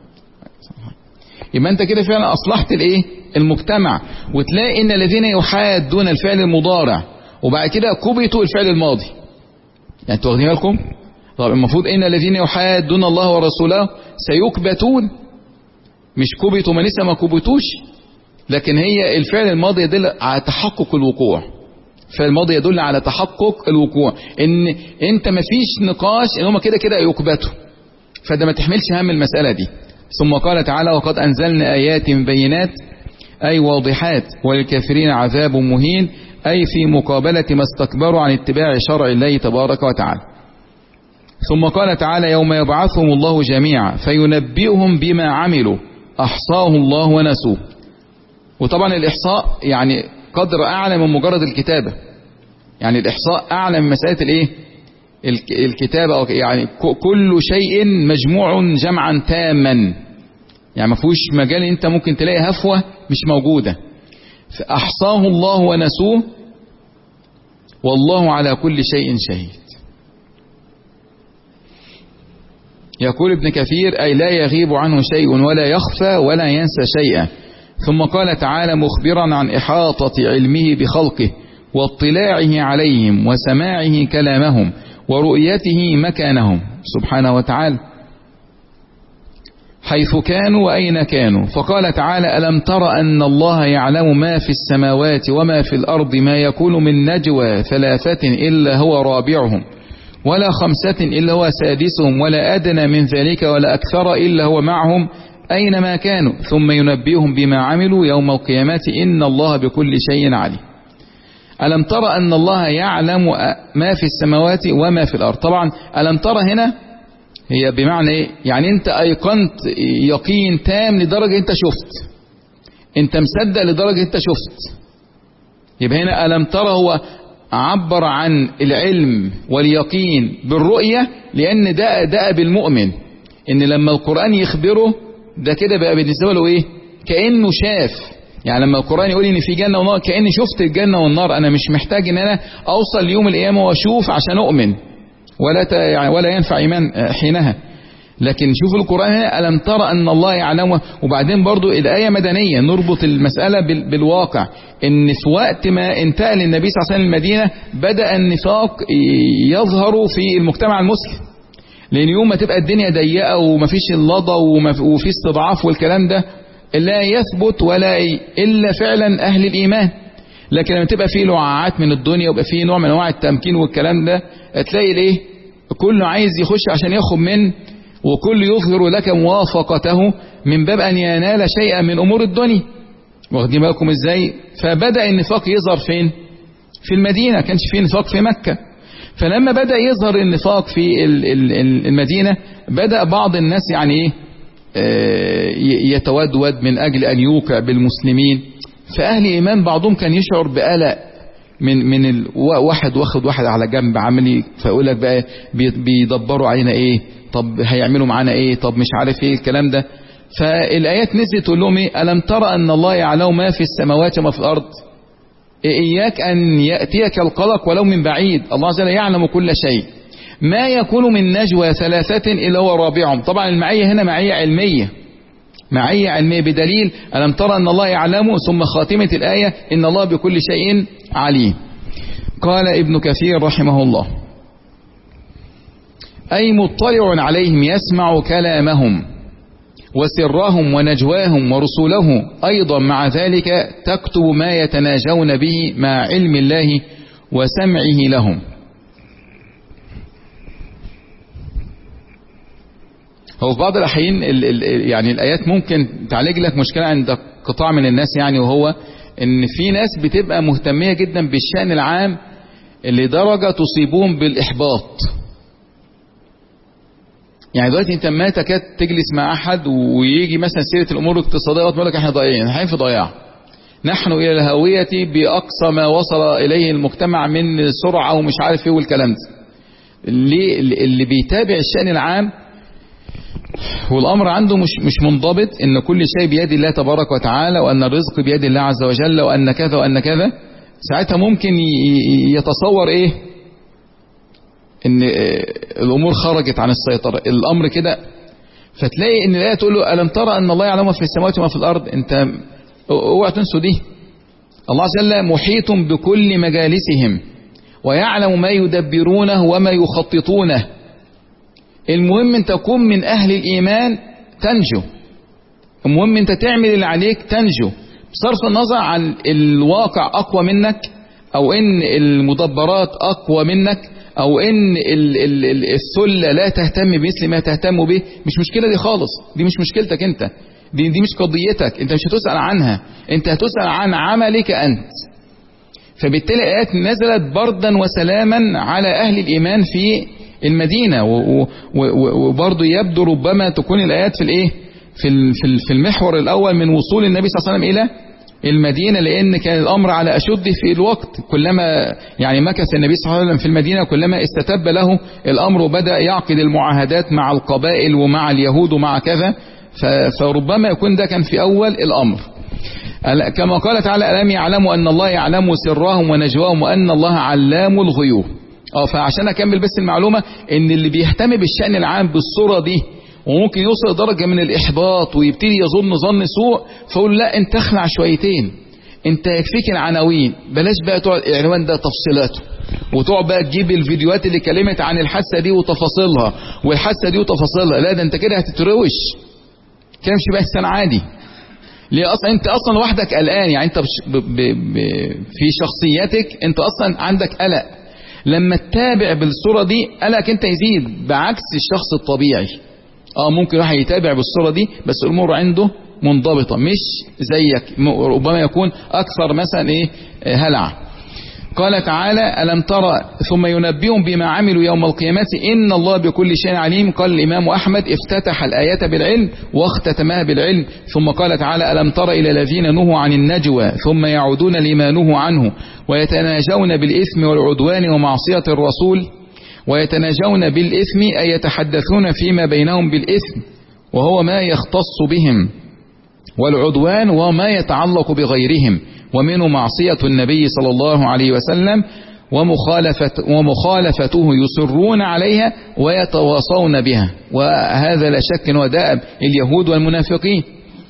يبقى أنت كده فعلا أصلحت الإيه، المجتمع. وتلاقي إن الذين يحادون الفعل المضارع وبعد كده كبتوا الفعل الماضي. يعني انتوا واخدين بالكم؟ طب المفروض إن الذين يحادون الله ورسوله سيكبتون، مش كبتوا، ما لسه ما كبتوش. لكن هي الفعل الماضي يدل على تحقق الوقوع. الفعل الماضي يدل على تحقق الوقوع، ان انت ما فيش نقاش ان هم كده كده يكبتوا. فده ما تحملش هم المسألة دي. ثم قال تعالى: وقد أنزلنا آيات بينات، أي واضحات، وللكافرين عذاب مهين، أي في مقابلة ما استكبروا عن اتباع شرع الله تبارك وتعالى. ثم قال تعالى: يوم يبعثهم الله جميعا فينبئهم بما عملوا أحصاه الله ونسوه. وطبعا الإحصاء يعني قدر أعلى من مجرد الكتابة. يعني الإحصاء أعلى من مسألة الإيه، الكتابة. يعني كل شيء مجموع جمعا تاما، يعني ما فيهوش مجال انت ممكن تلاقي هفوة مش موجودة. فأحصاه الله ونسوه والله على كل شيء شهيد. يقول ابن كثير: أي لا يغيب عنه شيء ولا يخفى ولا ينسى شيئا. ثم قال تعالى مخبرا عن إحاطة علمه بخلقه واطلاعه عليهم وسماعه كلامهم ورؤيته مكانهم سبحانه وتعالى حيث كانوا وأين كانوا. فقال تعالى: ألم تر أن الله يعلم ما في السماوات وما في الأرض، ما يكون من نجوى ثلاثة إلا هو رابعهم ولا خمسة إلا هو سادسهم ولا أدنى من ذلك ولا أكثر إلا هو معهم أينما كانوا ثم ينبئهم بما عملوا يوم القيامة إن الله بكل شيء عليم. ألم تر أن الله يعلم ما في السماوات وما في الأرض. طبعا ألم تر هنا هي بمعنى إيه؟ يعني أنت أيقنت يقين تام لدرجة أنت شفت، أنت مصدق لدرجة أنت شفت. يبقى هنا ألم تر هو عبر عن العلم واليقين بالرؤية، لأن ده ده بالمؤمن، إن لما القرآن يخبره ده كده بقى بالنسبة له إيه، كأنه شاف. يعني لما القرآن يقول إن في جنة ونار كأني شفت الجنة والنار. أنا مش محتاج إن أنا أوصل ليوم القيامة وأشوف عشان أؤمن، ولا يعني ولا ينفع إيمان حينها. لكن شوف القرآن هنا: ألم ترى أن الله يعلم. وبعدين برضو الآية مدنية، نربط المسألة بالواقع، إن في وقت ما انتقل النبي صلى الله عليه وسلم المدينة بدأ النفاق يظهر في المجتمع المسلم. لأن يوم ما تبقى الدنيا ضيقة ومفيش اللضى وفي استضعاف والكلام ده لا يثبت ولا إلا فعلا أهل الإيمان. لكن لما تبقى فيه لعاعات من الدنيا ويبقى فيه نوع من أنواع التمكين والكلام ده، تلاقي ليه كله عايز يخش عشان ياخد من، وكل يظهر لك موافقته من باب أن ينال شيئا من أمور الدنيا. واخدين بالكم إزاي؟ فبدأ النفاق يظهر فين؟ في المدينة. كانش فيه نفاق في مكة. فلما بدأ يظهر النفاق في المدينة بدأ بعض الناس يعني إيه يتودود من أجل أن يوقع بالمسلمين. فأهل إيمان بعضهم كان يشعر بقلق من من الواحد واخد واحد على جنب عملي، فيقول لك بقى بيدبروا علينا إيه، طب هيعملوا معانا إيه، طب مش عارف إيه الكلام ده. فالآيات نزلت تقول لهم إيه: ألم ترى أن الله يعلم ما في السماوات وما في الأرض. إياك أن يأتيك القلق ولو من بعيد، الله عز وجل يعلم كل شيء. ما يكون من نجوى ثلاثة إلا هو رابعهم. طبعا المعية هنا معية علمية، معية علمية بدليل ألم ترى أن الله يعلم، ثم خاتمة الآية إن الله بكل شيء عليم. قال ابن كثير رحمه الله: أي مطلع عليهم يسمع كلامهم وسرهم ونجواهم ورسوله، أيضا مع ذلك تكتب ما يتناجون به مع علم الله وسمعه لهم. هو في بعض الأحيان يعني الآيات ممكن تعالج لك مشكلة عند قطاع من الناس، يعني وهو إن في ناس بتبقى مهتمية جدا بالشأن العام لدرجة تصيبهم بالإحباط. يعني دلوقتي انت ما تكاد تجلس مع احد ويجي مثلا سيره الامور الاقتصاديه وتقول لك احنا ضايعين، احنا في ضياع، نحن الى الهاويه باقصى ما وصل اليه المجتمع من سرعه ومش عارف ايه والكلام ده. اللي اللي بيتابع الشأن العام والأمر عنده مش مش منضبط، إن كل شيء بيد الله تبارك وتعالى، وأن الرزق بيد الله عز وجل، وأن كذا وأن كذا، ساعتها ممكن يتصور إيه؟ إن الأمور خرجت عن السيطرة، الأمر كده. فتلاقي إن الآية تقول له ألم ترى أن الله يعلم ما في السماوات وما في الأرض. أنت اوعى تنسوا دي، الله عز وجل محيط بكل مجالسهم ويعلم ما يدبرونه وما يخططونه. المهم أن تكون من أهل الإيمان تنجو، المهم أنت تعمل اللي عليك تنجو، بصرف النظر عن الواقع أقوى منك، أو إن المدبرات أقوى منك، أو إن السلة لا تهتم بمثل ما تهتم به. مش مشكلة دي خالص، دي مش مشكلتك أنت، دي, دي مش قضيتك، أنت مش هتسأل عنها، أنت هتسأل عن عملك أنت. فبالتالي الآيات نزلت بردا وسلاما على أهل الإيمان في المدينة، وبرضه يبدو ربما تكون الآيات في الإيه؟ في في المحور الأول من وصول النبي صلى الله عليه وسلم إلى المدينة، لأن كان الأمر على أشده في الوقت. كلما يعني مكث النبي صلى الله عليه وسلم في المدينة كلما استتب له الأمر، وبدأ يعقد المعاهدات مع القبائل ومع اليهود ومع كذا. فربما يكون ده كان في أول الأمر، كما قال تعالى ألم يعلموا أن الله يعلم سرهم ونجواهم وأن الله علام الغيوب. اه فعشان أكمل بس المعلومة، إن اللي بيهتم بالشأن العام بالصورة دي وممكن يوصل درجة من الإحباط ويبتدي يظن ظن سوء، فقول لا أنت اخلع شويتين، أنت يكفيك العناوين، بلاش بقى تقعد العنوان ده تفصيلاته، وتقعد بقى تجيب الفيديوهات اللي كلمت عن الحادثة دي وتفاصيلها والحادثة دي وتفاصيلها. لا ده أنت كده هتتروش، كده مش بقى إنسان عادي. ليه أصلا أنت أصلا لوحدك قلقان، يعني أنت ب ب ب في شخصيتك أنت أصلا عندك قلق، لما تتابع بالصورة دي قلقك أنت يزيد، بعكس الشخص الطبيعي. اه ممكن واحد يتابع بالصورة دي بس الأمور عنده منضبطة، مش زيك، ربما يكون أكثر مثلا إيه هلع. قال تعالى ألم ترى ثم ينبئهم بما عملوا يوم القيامة إن الله بكل شيء عليم. قال الإمام أحمد افتتح الآية بالعلم واختتمها بالعلم. ثم قال تعالى ألم ترى إلى الذين نهوا عن النجوى ثم يعودون لما نهوا عنه ويتناجون بالإثم والعدوان ومعصية الرسول. ويتناجون بالإثم أي يتحدثون فيما بينهم بالإثم وهو ما يختص بهم، والعدوان وما يتعلق بغيرهم، ومنه معصية النبي صلى الله عليه وسلم ومخالفة ومخالفته يصرون عليها ويتواصون بها. وهذا لا شك وداء اليهود والمنافقين،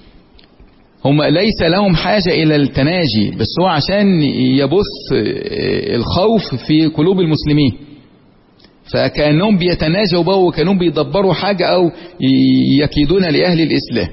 هم ليس لهم حاجة إلى التناجي، بس هو عشان يبث الخوف في قلوب المسلمين، فكأنهم بيتناجوا بقى وكانوا بيدبروا حاجة أو يكيدون لأهل الإسلام.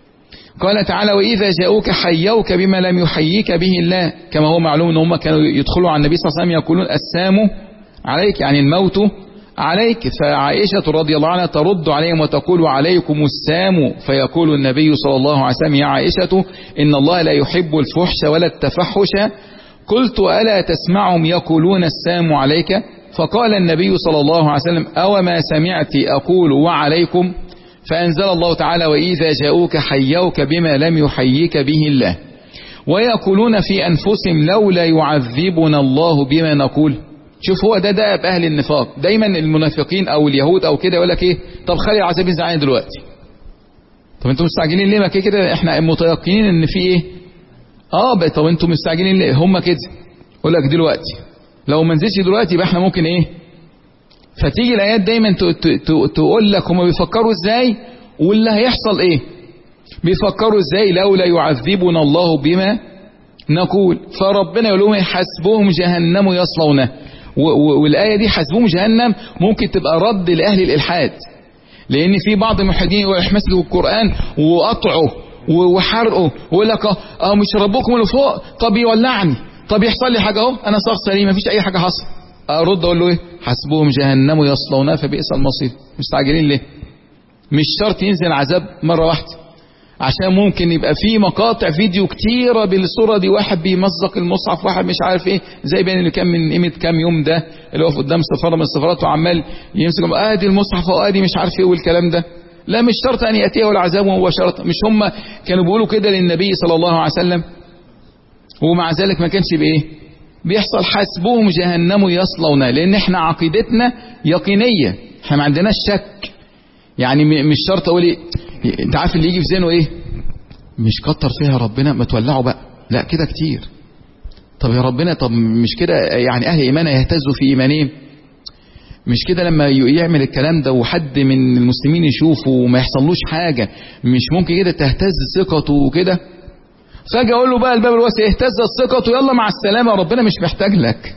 قال تعالى وإذا جاءوك حيوك بما لم يحييك به الله. كما هو معلوم أن هم كانوا يدخلوا على النبي صلى الله عليه وسلم يقولون السام عليك، يعني الموت عليك. فعائشة رضي الله عنها ترد عليهم وتقول عليكم السام، فيقول النبي صلى الله عليه وسلم يا عائشة إن الله لا يحب الفحش ولا التفحش. قلت ألا تسمعهم يقولون السام عليك؟ فقال النبي صلى الله عليه وسلم أو ما سمعت أقول وعليكم؟ فأنزل الله تعالى وإذا جاءوك حيوك بما لم يحييك به الله ويقولون في أنفسهم لولا يعذبنا الله بما نقول. شوف هو ده ده بأهل النفاق، دايما المنافقين أو اليهود أو كده يقول لك إيه طب خلي العذاب ينزل علينا دلوقتي. طب أنتم مستعجلين ليه؟ ما كده كده إحنا متيقنين إن في إيه آه طب أنتم مستعجلين ليه؟ هم كده يقول لك دلوقتي، لو ما نزلش دلوقتي يبقى إحنا ممكن إيه. فتيجي الآيات دايما تقول لك هم بيفكروا ازاي واللي هيحصل ايه. بيفكروا ازاي لولا يعذبنا الله بما نقول، فربنا يقول لهم حسبهم جهنم يصلونه. والآية دي حسبهم جهنم ممكن تبقى رد لأهل الإلحاد، لأن في بعض الملحدين يحمسوا القرآن وقطعه وحرقه ويقول لك اه مش ربكم اللي فوق، طب يولعني، طب يحصل لي حاجة اهو انا صار سليم مفيش اي حاجة حصل. أرد أقول له إيه حسبهم جهنم يصلونها فبئس المصير. مستعجلين ليه؟ مش شرط ينزل عذاب مرة واحدة، عشان ممكن يبقى في مقاطع فيديو كتيرة بالصورة دي، واحد بيمزق المصحف، واحد مش عارف إيه، زي بين اللي كان من قيمة كام يوم ده اللي واقف قدام سفارة من السفارات وعمال يمسك آدي المصحف وآدي مش عارف إيه والكلام ده. لا مش شرط أن يأتيه العذاب مباشرة. مش هم كانوا بيقولوا كده للنبي صلى الله عليه وسلم؟ ومع ذلك ما كانش بإيه بيحصل حسبهم جهنم يصلونها، لأن احنا عقيدتنا يقينية، احنا ما عندناش شك. يعني مش شرط اقول ايه، انت عارف اللي يجي في ذهنه ايه، مش كتر فيها ربنا ما تولعوا بقى، لا كده كتير. طب يا ربنا، طب مش كده يعني اهل ايمان يهتزوا في ايمانهم؟ مش كده لما يعمل الكلام ده وحد من المسلمين يشوفه وما يحصلوش حاجة، مش ممكن كده تهتز ثقته وكده؟ فاجي اقول له بقى الباب الواسع اهتزت ثقته، يلا مع السلامة، ربنا مش محتاج لك.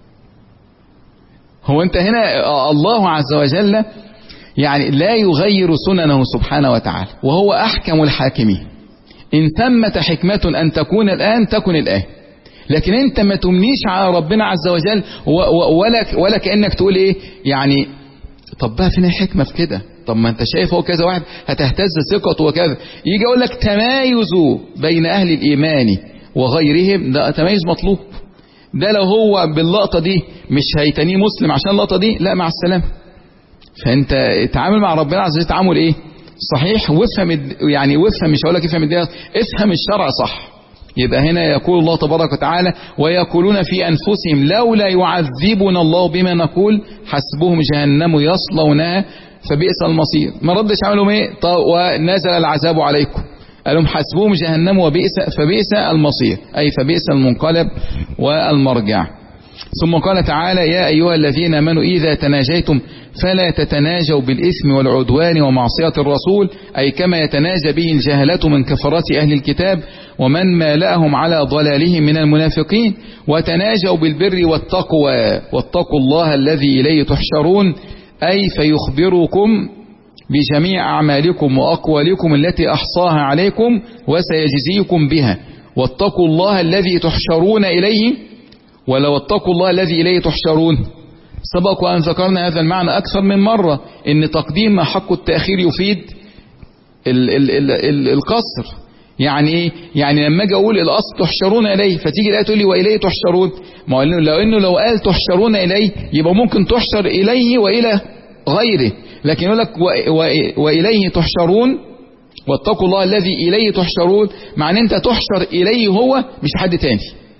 هو انت هنا الله عز وجل يعني لا يغير سننه سبحانه وتعالى، وهو احكم الحاكمين. ان ثمة حكمة ان تكون الان تكن الان، لكن انت ما تمنيش على ربنا عز وجل ولا ولا كأنك تقول ايه يعني، طب بقى فين الحكمة في كده؟ طب ما انت شايف هو كذا واحد هتهتز ثقته وكذا، يجي اقول لك تمايز بين اهل الايمان وغيرهم، ده تميز مطلوب. ده لو هو باللقطة دي مش هيتنيه مسلم عشان اللقطة دي، لا مع السلامة. فانت اتعامل مع ربنا عز وجل تعامل ايه صحيح، وافهم يعني وافهم، مش هقول لك افهم الدنيا، افهم الشرع صح. يبقى هنا يقول الله تبارك وتعالى ويقولون في أنفسهم لولا يعذبنا الله بما نقول حسبهم جهنم يصلونها فبئس المصير. ما ردش عملهم ايه، ونزل العذاب عليكم، قالوا حسبهم جهنم وبئس فبئس المصير، أي فبئس المنقلب والمرجع. ثم قال تعالى يا أيها الذين آمنوا إذا تناجيتم فلا تتناجوا بالإثم والعدوان ومعصية الرسول، أي كما يتناجى به الجهلة من كفرات أهل الكتاب ومن مالأهم على ضلالهم من المنافقين، وتناجوا بالبر والتقوى واتقوا الله الذي إليه تحشرون، أي فيخبركم بجميع أعمالكم وأقوالكم التي أحصاها عليكم وسيجزيكم بها، واتقوا الله الذي تحشرون إليه. ولو اتقوا الله الذي إليه تحشرون سبق وأن ذكرنا هذا المعنى أكثر من مرة، إن تقديم ما حق التأخير يفيد ال ال ال ال القصر. يعني إيه؟ يعني لما أجي أقول الأصل تحشرون إليه، فتيجي الآية تقول لي وإليه تحشرون، ما هو لو إنه لو قال تحشرون إليه يبقى ممكن تحشر إليه وإلى غيره، لكن يقول لك وإليه تحشرون واتقوا الله الذي إليه تحشرون، مع أن أنت تحشر إليه هو مش حد تاني.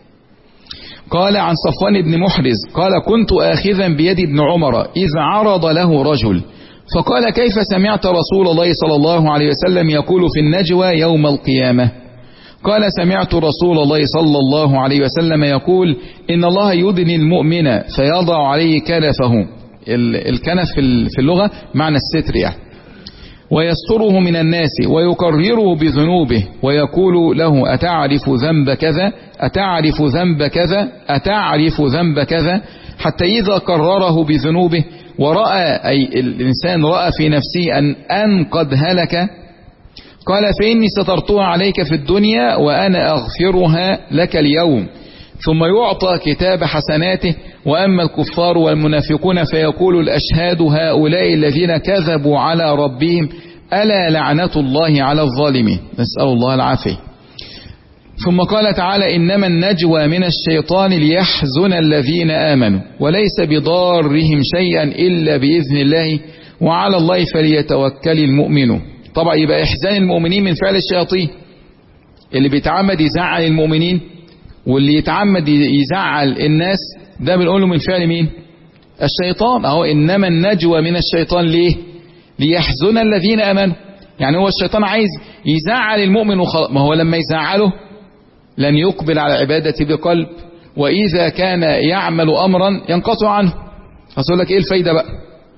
قال عن صفوان بن محرز قال كنت آخذا بيد ابن عمر إذ عرض له رجل فقال كيف سمعت رسول الله صلى الله عليه وسلم يقول في النجوى يوم القيامة؟ قال سمعت رسول الله صلى الله عليه وسلم يقول إن الله يدني المؤمن فيضع عليه كنفه، الكنف في اللغة معنى الستر يعني، ويستره من الناس ويقرره بذنوبه ويقول له أتعرف ذنب كذا أتعرف ذنب كذا أتعرف ذنب كذا، حتى إذا قرره بذنوبه ورأى أي الإنسان رأى في نفسه أن, أن قد هلك قال فإني سترتها عليك في الدنيا وأنا أغفرها لك اليوم، ثم يعطى كتاب حسناته. وأما الكفار والمنافقون فيقول الأشهاد هؤلاء الذين كذبوا على ربهم ألا لعنة الله على الظالمين، نسأل الله العافية. ثم قال تعالى إنما النجوى من الشيطان ليحزن الذين آمنوا وليس بضارهم شيئا إلا بإذن الله وعلى الله فليتوكل المؤمنون. طبعا يبقى إحزان المؤمنين من فعل الشياطين، اللي بيتعمد يزعل المؤمنين واللي يتعمد يزعل الناس ده بنقوله من فعل مين؟ الشيطان. اهو انما النجوى من الشيطان ليه؟ ليحزن الذين امنوا، يعني هو الشيطان عايز يزعل المؤمن وخلاص، ما هو لما يزعله لن يقبل على عبادة بقلب، واذا كان يعمل امرا ينقطع عنه. اقول لك ايه الفايدة بقى؟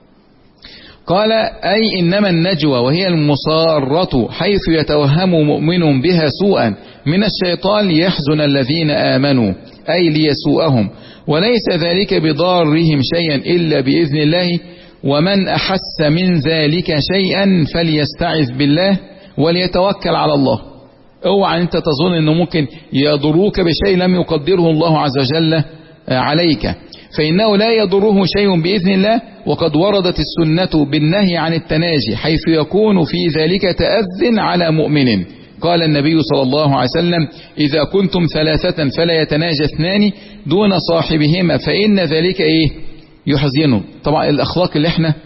قال اي انما النجوى وهي المصارة حيث يتوهم مؤمن بها سوءا من الشيطان ليحزن الذين آمنوا أي ليسوءهم، وليس ذلك بضارهم شيئا إلا بإذن الله، ومن أحس من ذلك شيئا فليستعذ بالله وليتوكل على الله. اوعى انت تظن انه ممكن يضروك بشيء لم يقدره الله عز وجل عليك، فإنه لا يضره شيء بإذن الله. وقد وردت السنة بالنهي عن التناجي حيث يكون في ذلك تأذن على مؤمن. قال النبي صلى الله عليه وسلم إذا كنتم ثلاثة فلا يتناجى اثنان دون صاحبهما فإن ذلك إيه؟ يحزنه. طبعا الأخلاق اللي احنا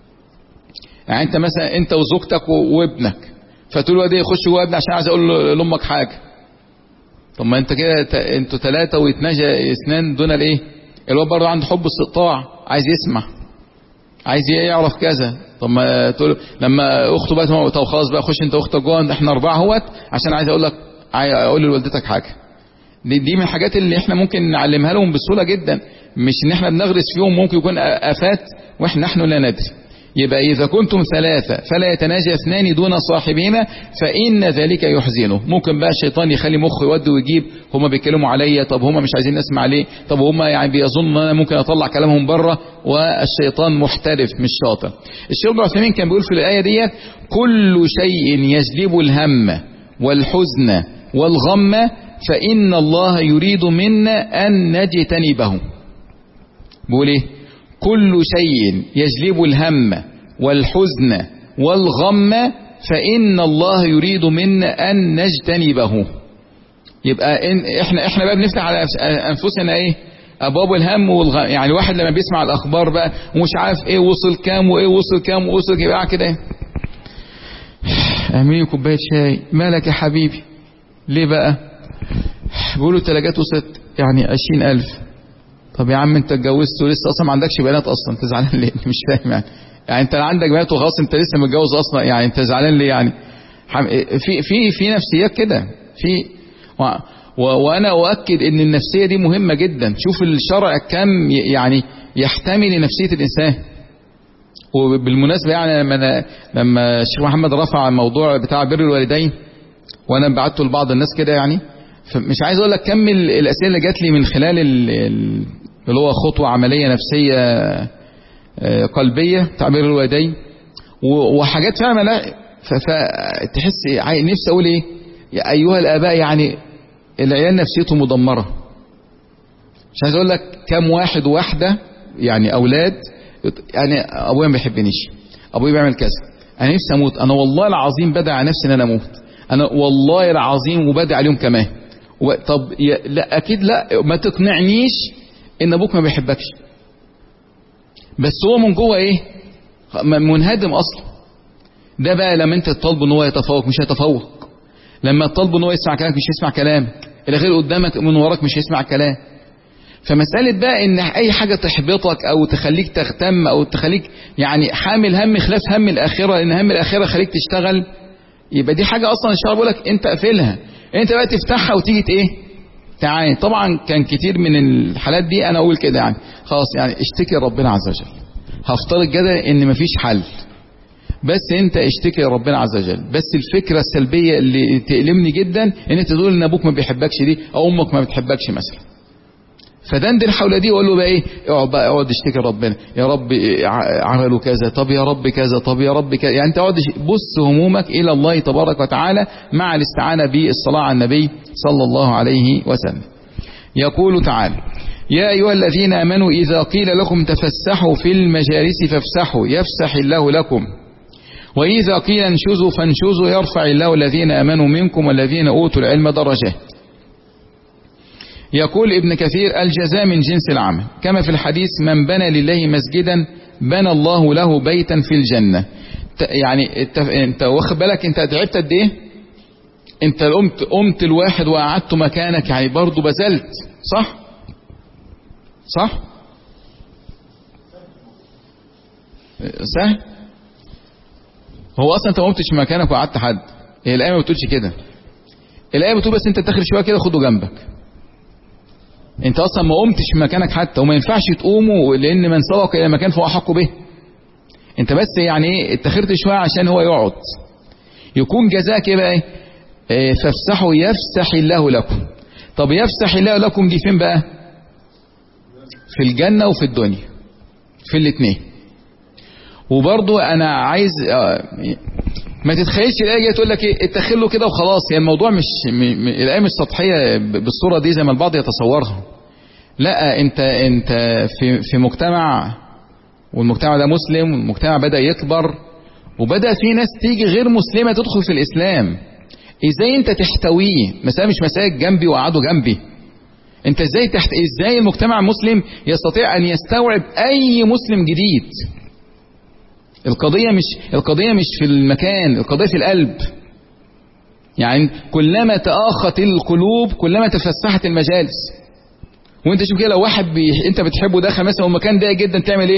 يعني انت مثلا انت وزوجتك وابنك فتقول له ده يخش جوه ابني عشان عايز اقول لامك حاجة، طب ما انت كده انتوا ثلاثة ويتناجى اثنان دون الايه؟ الواد برضه عنده حب استقطاع عايز يسمع، عايز يعرف كذا. طب ما تقول لما اخته بقى، طب خلاص بقى خش انت واختك جوه، احنا اربعه اهوت عشان عايز اقول لك، اقول لوالدتك حاجه. دي, دي من الحاجات اللي احنا ممكن نعلمها لهم بسهوله جدا، مش ان احنا بنغرس فيهم، ممكن يكون افات واحنا نحن لا ندري. يبقى اذا كنتم ثلاثه فلا يتناجى اثنان دون صاحبهما فان ذلك يحزنه. ممكن بقى الشيطان يخلي مخه يودي ويجيب، هما بيتكلموا عليا، طب هما مش عايزين نسمع ليه، طب هما يعني بيظن ان انا ممكن اطلع كلامهم بره، والشيطان محترف مش شاطر. الشيخ ابن عثيمين كان بيقول في الايه ديت: كل شيء يجلب الهم والحزن والغم فإن الله يريد منا أن نجتنبه. بيقول ايه؟ كل شيء يجلب الهم والحزن والغم فإن الله يريد منا أن نجتنبه. يبقى إن احنا احنا بقى بنفتح على انفسنا ايه؟ ابواب الهم والغم. يعني الواحد لما بيسمع الاخبار بقى ومش عارف ايه وصل كام وايه وصل كام ووصل كده كده ايه؟ اعملي كوبايه شاي. مالك يا حبيبي؟ ليه بقى؟ بيقولوا التلاجات وصلت يعني عشرين ألف. طب يا عم انت اتجوزت ولسه اصلا ما عندكش بنات اصلا، انت زعلان ليه؟ مش فاهم يعني. يعني انت عندك بنات وخلاص انت لسه متجوز اصلا، يعني انت زعلان ليه يعني؟ في في في نفسيات كده في و و وانا اؤكد ان النفسيه دي مهمه جدا. شوف الشرع كم يعني يحتمل نفسيه الانسان. وبالمناسبه يعني لما لما الشيخ محمد رفع الموضوع بتاع بر الوالدين وانا بعته لبعض الناس كده، يعني فمش عايز اقول لك كم الاسئله اللي جات لي من خلال اللي هو خطوه عمليه نفسيه قلبيه تعبير الوالدين وحاجات فعلا. فتحس نفسي اقول ايه يا ايها الاباء، يعني العيال نفسيتهم مدمره. مش عايز اقول لك كم واحد وواحده يعني اولاد، يعني ابويا ما بيحبنيش، ابويا بيعمل كذا، انا نفسي اموت، انا والله العظيم بدعي على نفسي ان انا اموت، انا والله العظيم وبدعي عليهم كمان. طب لا اكيد لا، ما تقنعنيش ان ابوك ما بيحبكش، بس هو من جوه ايه؟ منهدم اصلا. ده بقى لما انت تطالبه ان هو يتفوق مش هيتفوق، لما تطالبه ان هو يسمع كلامك مش هيسمع كلامك، اللي غير قدامك من وراك مش هيسمع كلام. فمسألة بقى ان اي حاجة تحبطك او تخليك تغتم او تخليك يعني حامل هم خلاف هم الاخرة، لان هم الاخرة خليك تشتغل، يبقى دي حاجة اصلا الشرع بيقول لك انت اقفلها، انت بقى تفتحها وتيجي ايه تعاني. طبعا كان كتير من الحالات دي انا اقول كده يعني خلاص يعني اشتكي ربنا عز وجل، هفترض كده ان مفيش حل، بس انت اشتكي ربنا عز وجل. بس الفكرة السلبية اللي تألمني جدا ان انت تقول ان ابوك ما بيحبكش دي او امك ما بتحبكش مثلا، فدندن حول دي وقول له بقى ايه، اقعد بقى اقعد اشتكي ربنا، يا رب عملوا كذا، طب يا رب كذا، طب يا رب كذا. يعني انت اقعد بص همومك الى الله تبارك وتعالى مع الاستعانة بالصلاة على النبي صلى الله عليه وسلم. يقول تعالى: يا ايها الذين امنوا اذا قيل لكم تفسحوا في المجالس فافسحوا يفسح الله لكم، واذا قيل انشزوا فانشزوا يرفع الله الذين امنوا منكم والذين اوتوا العلم درجات. يقول ابن كثير: الجزاء من جنس العمل، كما في الحديث: من بنى لله مسجدا بنى الله له بيتا في الجنة. يعني انت, انت واخد بالك انت تعبت قد ايه؟ انت قمت قمت الواحد وقعدت مكانك، يعني برضه بذلت، صح صح سهل. هو اصلا انت ما قمتش مكانك وقعدت حد، هي الايه ما بتقولش كده، الايه بتقول بس انت تاخر شويه كده خده جنبك. انت اصلا ما قمتش في مكانك حتى، وما ينفعش تقوموا لان من سبق الى مكان فهو احق به. انت بس يعني ايه اتخرت شويه عشان هو يقعد. يكون جزاك ايه بقى؟ ايه فافسحوا يفسح الله لكم. طب يفسح الله لكم دي فين بقى؟ في الجنه وفي الدنيا، في الاثنين. وبرضو انا عايز اه ما تتخيلش الايه جايه تقول لك ايه اتخذ له كده وخلاص. يعني الموضوع مش الايه مش سطحيه بالصوره دي زي ما البعض يتصورها. لا، انت انت في في مجتمع، والمجتمع ده مسلم، والمجتمع بدا يكبر، وبدا في ناس تيجي غير مسلمه تدخل في الاسلام. ازاي انت تحتويه؟ مسألة مش مسائل جنبي وقعدوا جنبي. انت ازاي تحت ازاي المجتمع المسلم يستطيع ان يستوعب اي مسلم جديد؟ القضية مش القضية مش في المكان، القضية في القلب. يعني كلما تآخت القلوب كلما تفسحت المجالس. وانت شوف كده لو واحد بي... انت بتحبه دخل مثلا ومكان ضيق جدا تعمل ايه؟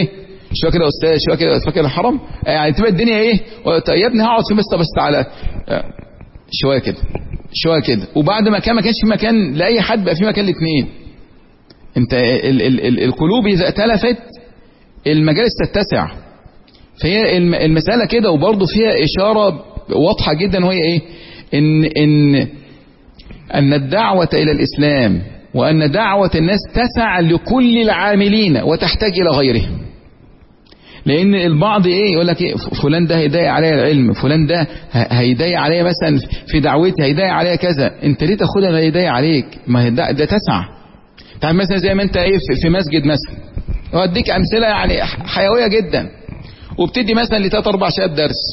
شويه كده يا استاذ، شويه كده فاكر الحرم يعني، تبقى الدنيا ايه يا ابني هقعد في مستر بس تعالى شويه كده شويه كده. وبعد ما كان ما كانش في مكان لاي حد بقى في مكان لاثنين. انت ال ال ال القلوب اذا اتلفت المجالس تتسع. فهي المساله كده. وبرضه فيها اشاره واضحه جدا وهي ايه؟ ان ان ان الدعوه الى الاسلام وان دعوه الناس تسع لكل العاملين وتحتاج الى غيرهم. لان البعض ايه يقول لك ايه فلان ده هيضايق عليا العلم، فلان ده هيضايق عليا مثلا في دعوتي، هيضايق عليا كذا. انت ليه تاخدها اللي هيضايق عليك؟ ما هي ده, ده تسع. تعال مثلا زي ما انت ايه في مسجد مثلا، واديك امثله يعني حيويه جدا، وبتدي مثلا لثلاث اربع شباب درس،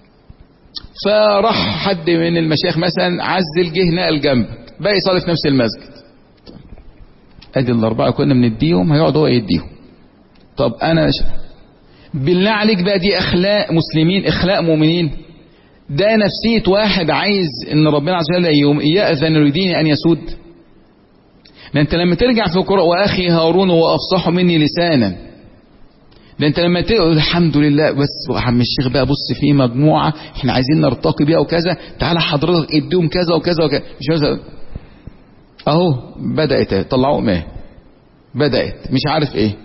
فراح حد من المشايخ مثلا عزل جه نقل جنبك بقى يصلي في نفس المسجد. ادي الاربعه كنا بنديهم هيقعد هو يديهم. طب انا بالله عليك بقى دي اخلاق مسلمين، اخلاق مؤمنين؟ ده نفسيه واحد عايز ان ربنا عز وجل يأذن لدينه ان يسود. ده انت لما ترجع في القرآن واخي هارون هو افصح مني لسانا، ده انت لما تقول الحمد لله بس عم الشيخ بقى بص في مجموعه احنا عايزين نرتقي بيها وكذا، تعالى حضرتك اديهم كذا وكذا وكذا، مش مثلا اهو بدات طلعوا ما بدات مش عارف ايه.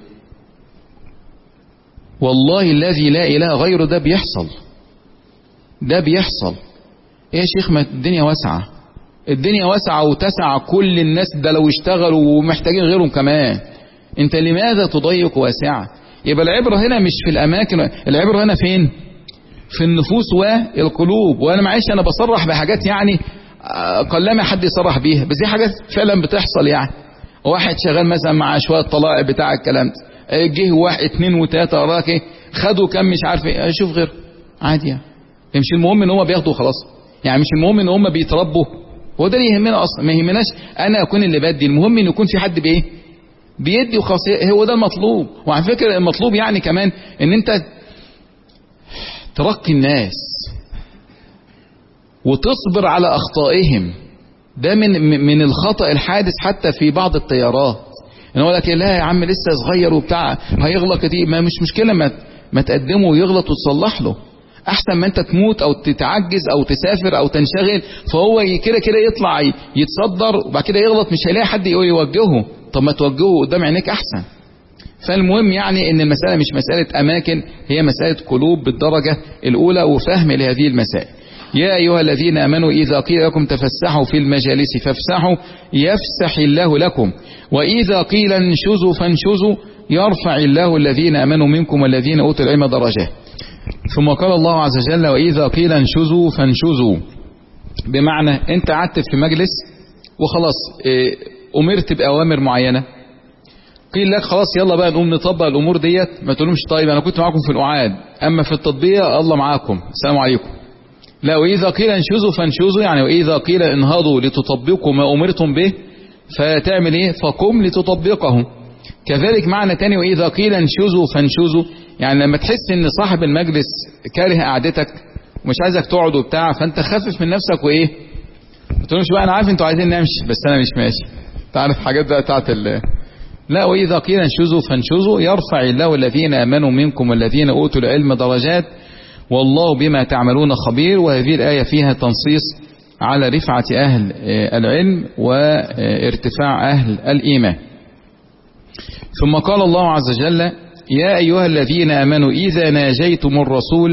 والله الذي لا اله غيره ده بيحصل، ده بيحصل. ايه يا شيخ ما الدنيا واسعه، الدنيا واسعه وتسع كل الناس، ده لو اشتغلوا ومحتاجين غيرهم كمان. انت لماذا تضيق واسعه؟ يبقى العبره هنا مش في الاماكن، العبره هنا فين؟ في النفوس والقلوب. وانا معلش انا بصرح بحاجات يعني قلما حد يصرح بيها، بس دي حاجات فعلا بتحصل. يعني واحد شغال مثلا مع شويه طلائع بتاع الكلام ده، جه واحد اتنين وتلاته وراك ايه خدوا كم مش عارف ايه، اشوف غير عادي يعني. مش المهم ان هم بياخدوا خلاص، يعني مش المهم ان هم بيتربوا، هو ده اللي يهمنا اصلا. ما يهمناش انا اكون اللي بدي، المهم ان يكون في حد بايه بيدي وخلاص، هو ده المطلوب. وعلى فكره المطلوب يعني كمان ان انت ترقي الناس وتصبر على اخطائهم. ده من من الخطأ الحادث حتى في بعض التيارات، ان هو لك لا يا عم لسه صغير وبتاع هيغلط كتير، ما مش مشكله ما ما تقدمه ويغلط وتصلح له، احسن ما انت تموت او تتعجز او تسافر او تنشغل، فهو كده كده يطلع يتصدر وبعد كده يغلط مش هيلاقي حد يوجهه. طب ما توجهه قدام عينيك احسن. فالمهم يعني ان المساله مش مساله اماكن، هي مساله قلوب بالدرجه الاولى وفهم لهذه المسائل. يا أيها الذين آمنوا إذا قيل لكم تفسحوا في المجالس فافسحوا يفسح الله لكم، وإذا قيل انشزوا فانشزوا يرفع الله الذين آمنوا منكم والذين أوتوا العلم درجات. ثم قال الله عز وجل وإذا قيل انشزوا فانشزوا، بمعنى أنت قعدت في مجلس وخلاص أمرت بأوامر معينة، قيل لك خلاص يلا بقى نقوم نطبق الأمور ديت، ما تقولهمش طيب أنا كنت معاكم في الأعاد أما في التطبيق الله معاكم السلام عليكم. لا، وإذا قيل انشزوا فانشزوا، يعني وإذا قيل انهضوا لتطبقوا ما أمرتم به فتعمل إيه؟ فقم لتطبقه. كذلك معنى تاني وإذا قيل انشزوا فانشزوا، يعني لما تحس إن صاحب المجلس كاره قعدتك ومش عايزك تقعد وبتاع، فأنت خفف من نفسك وإيه؟ ما تقولش بقى أنا عارف أنتوا عايزين نمشي بس أنا مش ماشي، تعرف حاجات بقى بتاعت ال لا، وإذا قيل انشزوا فانشزوا يرفع الله الذين آمنوا منكم والذين أوتوا العلم درجات والله بما تعملون خبير. وهذه الآية فيها تنصيص على رفعة أهل العلم وارتفاع أهل الإيمان. ثم قال الله عز وجل يا أيها الذين آمنوا إذا ناجيتم الرسول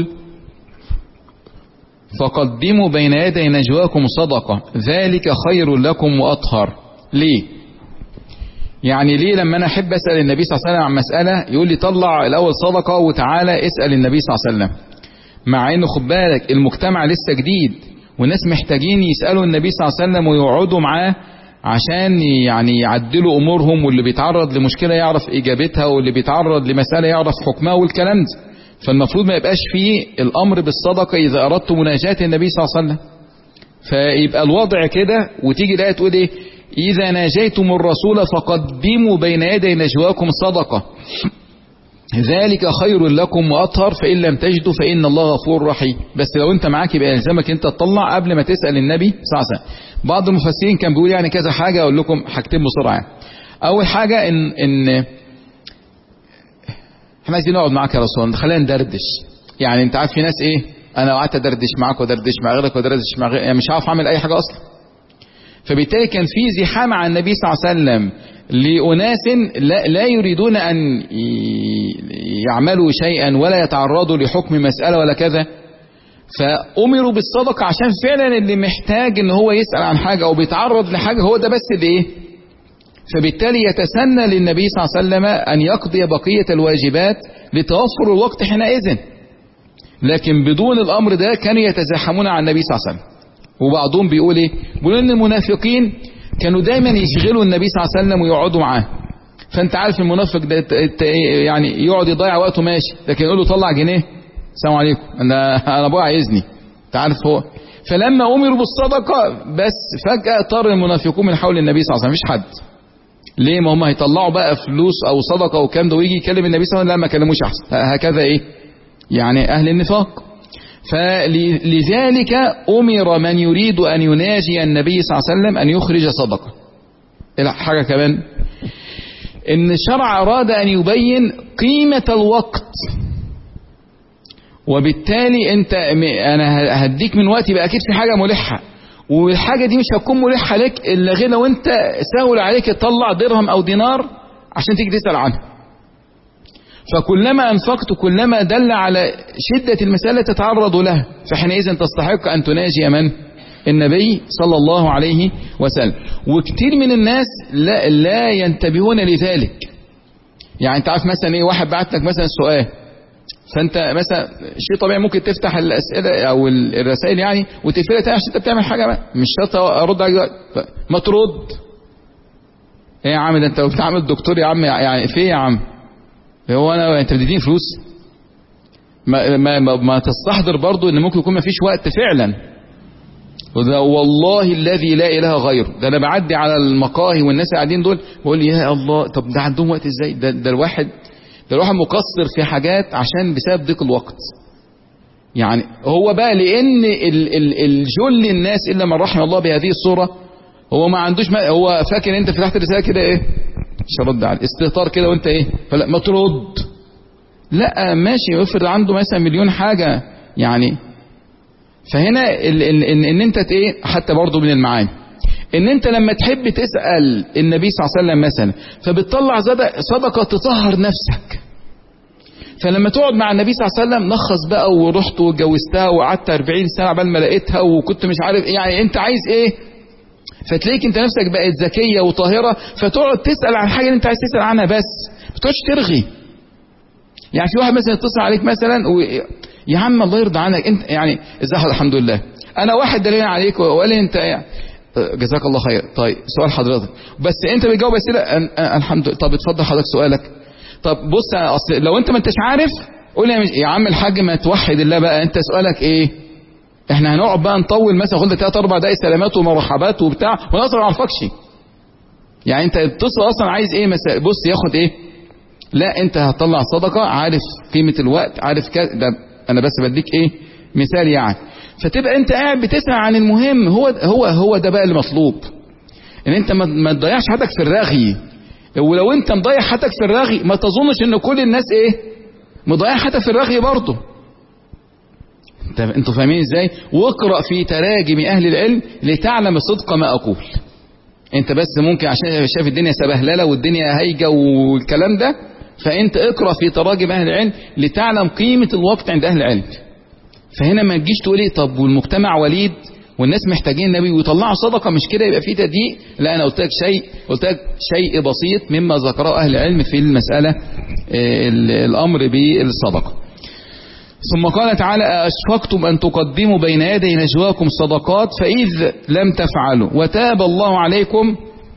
فقدموا بين يدي نجواكم صدقة ذلك خير لكم وأطهر. ليه؟ يعني ليه لما أنا أحب أسأل النبي صلى الله عليه وسلم عن مسألة يقول لي طلع الأول صدقة وتعالى اسأل النبي صلى الله عليه وسلم، مع انه خد بالك المجتمع لسه جديد والناس محتاجين يسألوا النبي صلى الله عليه وسلم ويقعدوا معاه عشان يعني يعدلوا امورهم، واللي بيتعرض لمشكلة يعرف اجابتها واللي بيتعرض لمسألة يعرف حكمها والكلام ده. فالمفروض ما يبقاش فيه الامر بالصدقة اذا اردت مناجاة النبي صلى الله عليه وسلم. فيبقى الوضع كده وتيجي الآية تقول ايه اذا ناجيتم الرسول فقدموا بين يدي نجواكم صدقة ذلك خير لكم وأطهر فإن لم تجدوا فإن الله غفور رحيم. بس لو أنت معاك يبقى يلزمك أنت تطلع قبل ما تسأل النبي صلى الله عليه وسلم. بعض المفسرين كان بيقول يعني كذا حاجة، أقول لكم حاجتين بسرعة. أول حاجة إن, إن احنا عايزين نقعد معاك يا رسول الله، خلينا ندردش. يعني انت عارف في ناس ايه، انا قعدت ادردش معاك ودردش مع غيرك ودردش مع غيرك، يعني مش عارف اعمل اي حاجه اصلا. فبالتالي كان في زحام على النبي صلى الله عليه وسلم لأناس لا, لا يريدون أن يعملوا شيئا ولا يتعرضوا لحكم مسألة ولا كذا، فأمروا بالصدقة عشان فعلا اللي محتاج ان هو يسأل عن حاجة او بيتعرض لحاجة هو ده بس اللي ايه. فبالتالي يتسنى للنبي صلى الله عليه وسلم ان يقضي بقية الواجبات لتوفر الوقت حينئذ، لكن بدون الامر ده كانوا يتزاحمون على النبي صلى الله عليه وسلم. وبعضهم بيقول ايه، بيقول ان المنافقين كانوا دايما يشغلوا النبي صلى الله عليه وسلم ويقعدوا معاه. فانت عارف المنافق ده يعني يقعد يضيع وقته ماشي، لكن يقول له طلع جنيه السلام عليكم انا انا ابويا عايزني، انت عارف هو. فلما امروا بالصدقه بس فجاه طار المنافقون من حول النبي صلى الله عليه وسلم، مفيش حد. ليه؟ ما هم هيطلعوا بقى فلوس او صدقه وكام ده ويجي يكلم النبي صلى الله عليه وسلم، لا ما كلموش احسن. هكذا ايه يعني اهل النفاق. فلذلك امر من يريد ان يناجي النبي صلى الله عليه وسلم ان يخرج صدقه. حاجه كمان ان الشرع اراد ان يبين قيمه الوقت، وبالتالي انت انا هديك من وقتي بقى اكيد في حاجه ملحه، والحاجه دي مش هتكون ملحه لك الا غير لو انت سهل عليك تطلع درهم او دينار عشان تيجي تسال عنها. فكلما انفقت كلما دل على شده المساله تتعرض لها، فحينئذ تستحق ان تناجي من؟ النبي صلى الله عليه وسلم. وكتير من الناس لا, لا ينتبهون لذلك. يعني انت عارف مثلا ايه، واحد بعت لك مثلا سؤال، فانت مثلا شيء طبيعي ممكن تفتح الاسئله او الرسائل يعني وتقفلها تاني عشان انت بتعمل حاجه بقى. مش شرط ارد عليك، ما ترد. ايه يا عم ده انت بتعمل دكتور يا عم، يعني في ايه يا عم؟ هو انا انت بتديني فلوس؟ ما, ما, ما, ما تستحضر برضو ان ممكن يكون ما فيش وقت فعلا. وده والله الذي لا اله غيره، ده انا بعدي على المقاهي والناس قاعدين دول بقول يا الله، طب ده عندهم وقت ازاي؟ ده, ده الواحد ده الواحد مقصر في حاجات عشان بسبب ضيق الوقت. يعني هو بقى لان ال ال الجل الناس الا من رحم الله بهذه الصوره، هو ما عندوش ما هو فاكر انت فتحت الرساله كده ايه مش هرد على استهتار كده وانت ايه فلا ما ترد. لا ماشي، افرض عنده مثلا مليون حاجه يعني. فهنا ال ال ان, إن انت ايه حتى برضو من المعاني ان انت لما تحب تسأل النبي صلى الله عليه وسلم مثلا فبتطلع صدقة تطهر نفسك. فلما تقعد مع النبي صلى الله عليه وسلم نخص بقى ورحت واتجوزتها وقعدت أربعين سنة عبال ما لقيتها وكنت مش عارف يعني انت عايز ايه، فتلاقيك انت نفسك بقت ذكية وطاهرة، فتقعد تسأل عن حاجة اللي انت عايز تسأل عنها بس ما تقعدش ترغي. يعني في واحد مثلا يتصل عليك مثلا و... يا عم الله يرضى عنك انت يعني ازاي الحمد لله انا واحد دليل عليك وقال انت يعني جزاك الله خير. طيب سؤال حضرتك بس انت بتجاوب اسئله الحمد لله. طب اتفضل حضرتك سؤالك. طب بص اصل لو انت ما انتش عارف قول يا, يا عم الحاج ما توحد الله بقى، انت سؤالك ايه؟ احنا هنقعد بقى نطول مثلا خد ثلاث اربع دقايق سلامات ومرحبات وبتاع وانا اصلا ما اعرفكش. يعني انت بتصل اصلا عايز ايه مثلا؟ بص ياخد ايه؟ لا انت هتطلع صدقه عارف قيمه الوقت عارف كذا، ده انا بس بديك ايه مثال يعني. فتبقى انت قاعد بتسمع عن المهم، هو هو هو ده بقى المطلوب، ان انت ما تضيعش حياتك في الرغي. ولو انت مضيع حياتك في الرغي ما تظنش ان كل الناس ايه مضيع حياتك في الرغي برضه. انتوا فاهمين ازاي؟ واقرأ في تراجم اهل العلم لتعلم صدق ما اقول. انت بس ممكن عشان شايف الدنيا سبهلله والدنيا هايجه والكلام ده، فانت اقرأ في تراجم اهل العلم لتعلم قيمة الوقت عند اهل العلم. فهنا ما تجيش تقول ايه طب والمجتمع وليد والناس محتاجين النبي ويطلعوا صدقه مش كده يبقى في تضييق. لا انا قلت لك شيء قلت لك شيء بسيط مما ذكره اهل العلم في المساله الامر بالصدقه. ثم قال تعالى أشفقتم أن تقدموا بين يدي نجواكم صدقات فإذ لم تفعلوا وتاب الله عليكم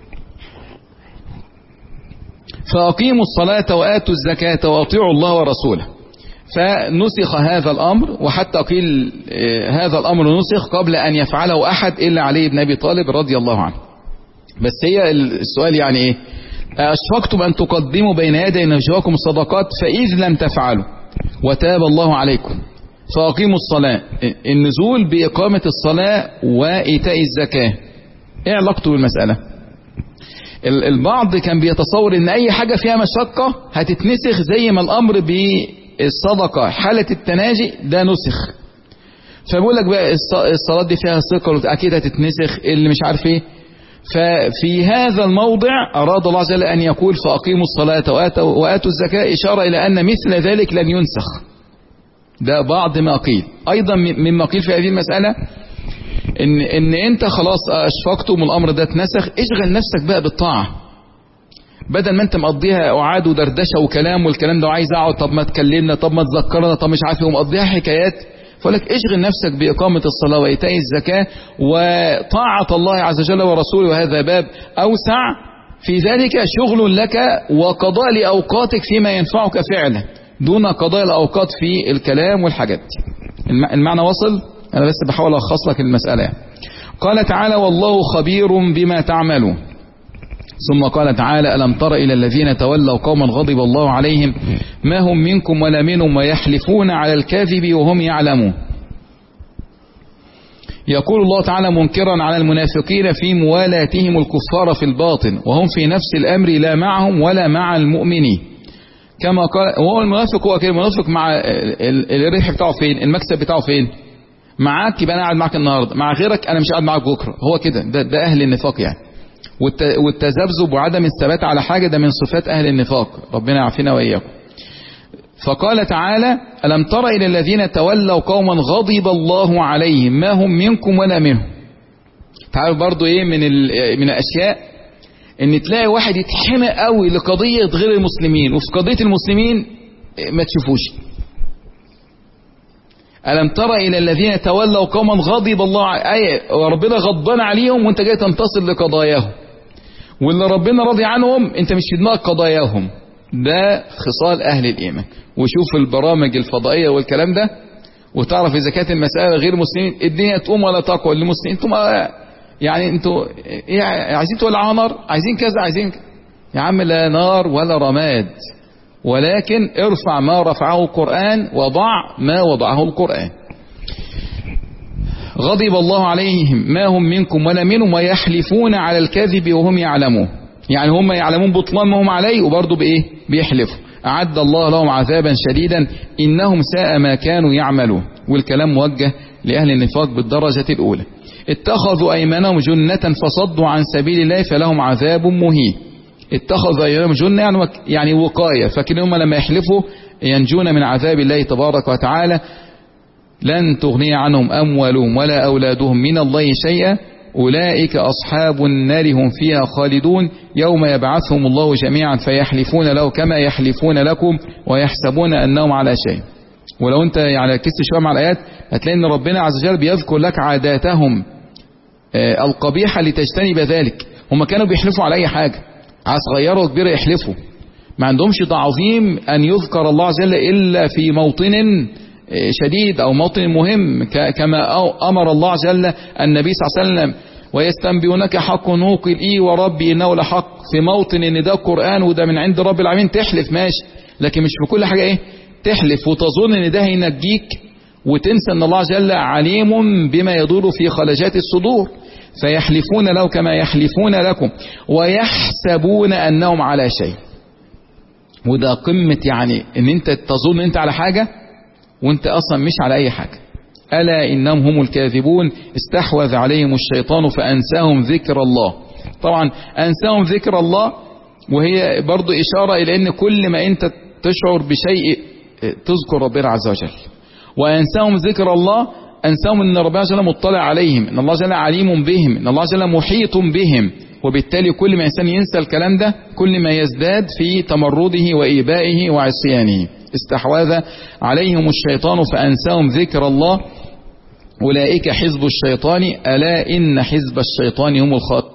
فأقيموا الصلاة وآتوا الزكاة وأطيعوا الله ورسوله. فنسخ هذا الأمر، وحتى قيل هذا الأمر نسخ قبل أن يفعله أحد إلا علي بن أبي طالب رضي الله عنه. بس هي السؤال يعني إيه؟ أشفقتم أن تقدموا بين يدي نجواكم الصدقات فإذ لم تفعلوا وتاب الله عليكم فأقيموا الصلاة. النزول بإقامة الصلاة وإيتاء الزكاة إيه علاقته بالمسألة؟ البعض كان بيتصور ان اي حاجة فيها مشقة هتتنسخ، زي ما الامر بالصدقة حالة التناجي ده نسخ، فبقول لك بقى الصلاة دي فيها ثقل اكيد هتتنسخ، اللي مش عارف ايه. ففي هذا الموضع اراد الله عز وجل ان يقول فاقيموا الصلاة واتوا, وآتوا الزكاة، اشارة الى ان مثل ذلك لن ينسخ. ده بعض ما قيل. ايضا مما قيل في هذه المسألة ان ان انت خلاص اشفقت من الامر ده اتنسخ، اشغل نفسك بقى بالطاعة، بدل ما انت مقضيها اعاد ودردشه وكلام والكلام ده وعايز اقعد، طب ما تكلمنا، طب ما تذكرنا، طب مش عارف ايه، ومقضيها حكايات. فلك اشغل نفسك باقامة الصلاة وايتاء الزكاة وطاعة الله عز وجل ورسوله، وهذا باب اوسع في ذلك، شغل لك وقضاء لاوقاتك فيما ينفعك فعلا، دون قضاء الاوقات في الكلام والحاجات. المعنى وصل؟ انا بس بحاول الخص لك المسألة. قال تعالى والله خبير بما تعملون. ثم قال تعالى ألم تر إلى الذين تولوا قوما غضب الله عليهم ما هم منكم ولا منهم ويحلفون على الكاذب وهم يعلمون. يقول الله تعالى منكرا على المنافقين في موالاتهم الكفار في الباطن وهم في نفس الأمر لا معهم ولا مع المؤمنين. كما قال وهو المنافق هو كده، المنافق مع الربح بتاعه فين، المكسب بتاعه فين، معاك يبقى أنا قاعد معاك النهاردة، مع غيرك أنا مش قاعد معاك بكرة. هو كده، ده, ده أهل النفاق يعني. والتذبذب وعدم الثبات على حاجة ده من صفات أهل النفاق، ربنا يعافينا وإياكم. فقال تعالى ألم تر إلى الذين تولوا قوما غضب الله عليهم ما هم منكم ولا منهم. تعالوا برضو إيه من من الأشياء إن تلاقي واحد يتحمق قوي لقضية غير المسلمين، وفي قضية المسلمين ما تشوفوش. ألم تر إلى الذين تولوا قوما غضب الله، أي وربنا غضبان عليهم وانت جاي تنتصر لقضاياهم، واللي ربنا راضي عنهم انت مش في دماغك قضاياهم. ده خصال أهل الإيمان. وشوف البرامج الفضائية والكلام ده وتعرف إذا كانت المسألة غير مسلمين الدنيا تقوم ولا تقوى. المسلمين انتم يعني انتوا عايزين تولعوا نار، عايزين كذا، عايزين كذا. يا عم لا نار ولا رماد، ولكن ارفع ما رفعه القرآن وضع ما وضعه القرآن. غضب الله عليهم ما هم منكم ولا منهم ويحلفون على الكذب وهم يعلمون. يعني هم يعلمون بطلان ما هم عليه وبرضه بإيه بيحلفوا. أعد الله لهم عذابا شديدا إنهم ساء ما كانوا يعملون. والكلام موجه لأهل النفاق بالدرجة الأولى. اتخذوا أيمانهم جنة فصدوا عن سبيل الله فلهم عذاب مهين. اتخذوا أيمانهم جنة يعني, يعني وقاية، فكن هم لما يحلفوا ينجون من عذاب الله تبارك وتعالى. لن تغني عنهم أموالهم ولا أولادهم من الله شيئا أولئك أصحاب النار هم فيها خالدون يوم يبعثهم الله جميعا فيحلفون له كما يحلفون لكم ويحسبون أنهم على شيء. ولو أنت يعني ركزت شوية مع الآيات هتلاقي أن ربنا عز وجل بيذكر لك عاداتهم القبيحة لتجتنب ذلك. هم كانوا بيحلفوا على أي حاجة، على صغيرة وكبيرة يحلفوا، ما عندهمش تعظيم أن يذكر الله عز وجل إلا في موطن شديد أو موطن مهم، كما أمر الله عز وجل النبي صلى الله عليه وسلم ويستنبئونك حق نوقل إيه وربي إنه لحق، في موطن إن ده قرآن وده من عند رب العالمين تحلف ماشي، لكن مش في كل حاجة إيه تحلف وتظن إن ده هينجيك وتنسى أن الله عز وجل عليم بما يدور في خلجات الصدور. فيحلفون له كما يحلفون لكم ويحسبون أنهم على شيء. وده قمة يعني إن أنت تظن أنت على حاجة وانت اصلا مش على اي حاجة. الا انهم هم الكاذبون استحوذ عليهم الشيطان فانساهم ذكر الله. طبعا انساهم ذكر الله وهي برضو اشارة الى ان كل ما انت تشعر بشيء تذكر ربنا عز وجل. وانساهم ذكر الله انساهم ان ربنا عز وجل مطلع عليهم، ان الله عز وجل عليم بهم، ان الله عز وجل محيط بهم. وبالتالي كل ما انسان ينسى الكلام ده كل ما يزداد في تمرده وايبائه وعصيانه. استحواذ عليهم الشيطان فأنساهم ذكر الله أولئك حزب الشيطان ألا إن حزب الشيطان هم الخاسرون.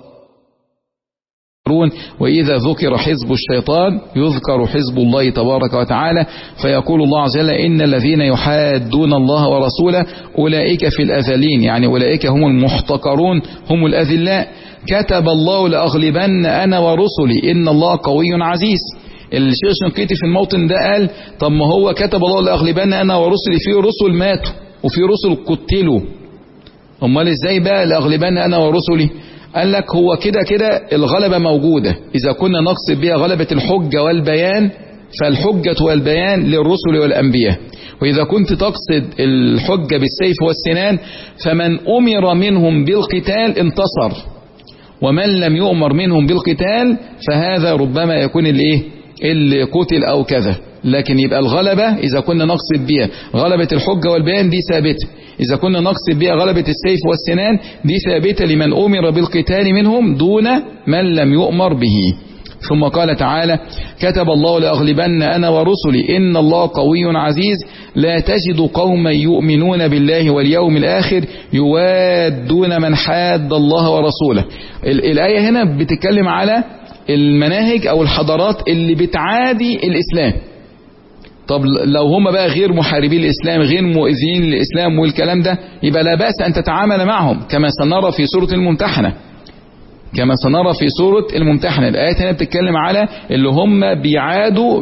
وإذا ذكر حزب الشيطان يذكر حزب الله تبارك وتعالى. فيقول الله عز وجل إن الذين يحادون الله ورسوله أولئك في الأذلين، يعني أولئك هم المحتقرون هم الأذلاء. كتب الله لأغلبن أنا ورسلي إن الله قوي عزيز. الشيخ الشنقيطي في الموطن ده قال طب ما هو كتب الله لأغلبن أنا ورسلي، في رسل ماتوا وفي رسل قتلوا، امال ازاي بقى لأغلبن أنا ورسلي؟ قال لك هو كده كده الغلبة موجودة، إذا كنا نقصد بها غلبة الحجة والبيان فالحجة والبيان للرسل والأنبياء، وإذا كنت تقصد الحجة بالسيف والسنان فمن أمر منهم بالقتال انتصر، ومن لم يؤمر منهم بالقتال فهذا ربما يكون الايه اللي قتل أو كذا. لكن يبقى الغلبة إذا كنا نقصد بها غلبة الحجة والبيان دي ثابتة، إذا كنا نقصد بها غلبة السيف والسنان دي ثابتة لمن أمر بالقتال منهم دون من لم يؤمر به. ثم قال تعالى: كتب الله لأغلبن أنا ورسلي إن الله قوي عزيز لا تجد قوما يؤمنون بالله واليوم الآخر يوادون من حاد الله ورسوله. الآية هنا بتتكلم على المناهج أو الحضارات اللي بتعادي الإسلام. طب لو هم بقى غير محاربين الإسلام غير مؤذين للإسلام والكلام ده يبقى لا بأس أن تتعامل معهم، كما سنرى في سورة الممتحنة كما سنرى في سورة الممتحنة. الآيات هنا بتتكلم على اللي هم بيعادوا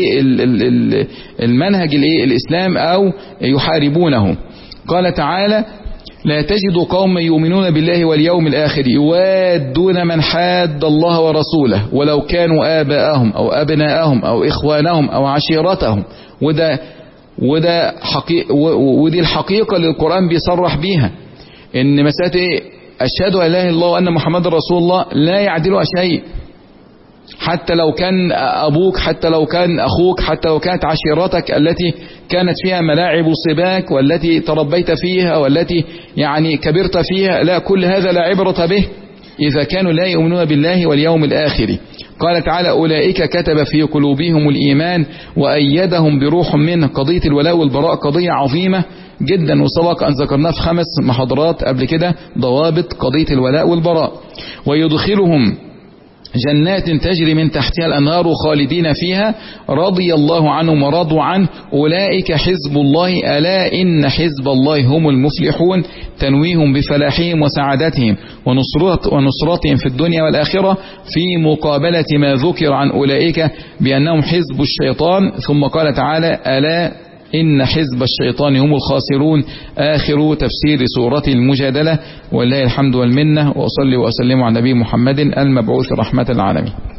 بالمنهج الإسلام أو يحاربونه. قال تعالى: لا تجد قوما يؤمنون بالله واليوم الآخر يوادون من حاد الله ورسوله ولو كانوا آباءهم أو أبناءهم أو إخوانهم أو عشيرتهم. وده وده حقيقة ودي الحقيقة اللي القرآن بيصرح بيها، إن مسألة إيه؟ أشهد أن لا إله إلا الله وأن محمد رسول الله لا يعدلها شيء، حتى لو كان أبوك، حتى لو كان أخوك، حتى لو كانت عشيرتك التي كانت فيها ملاعب سباك والتي تربيت فيها والتي يعني كبرت فيها، لا، كل هذا لا عبرة به إذا كانوا لا يؤمنون بالله واليوم الآخر. قال تعالى: أولئك كتب في قلوبهم الإيمان وأيدهم بروح منه. قضية الولاء والبراء قضية عظيمة جدا، وسبق أن ذكرناه في خمس محاضرات قبل كده ضوابط قضية الولاء والبراء. ويدخلهم جنات تجري من تحتها الأنهار خالدين فيها رضي الله عنهم ورضوا عنه أولئك حزب الله ألا إن حزب الله هم المفلحون. تنويهم بفلاحهم وسعادتهم ونصرتهم في الدنيا والآخرة في مقابلة ما ذكر عن أولئك بأنهم حزب الشيطان. ثم قال تعالى: ألا إن حزب الشيطان هم الخاسرون. آخر تفسير سورة المجادلة، ولله الحمد والمنة، وأصلي وأسلم على نبي محمد المبعوث رحمة العالمين.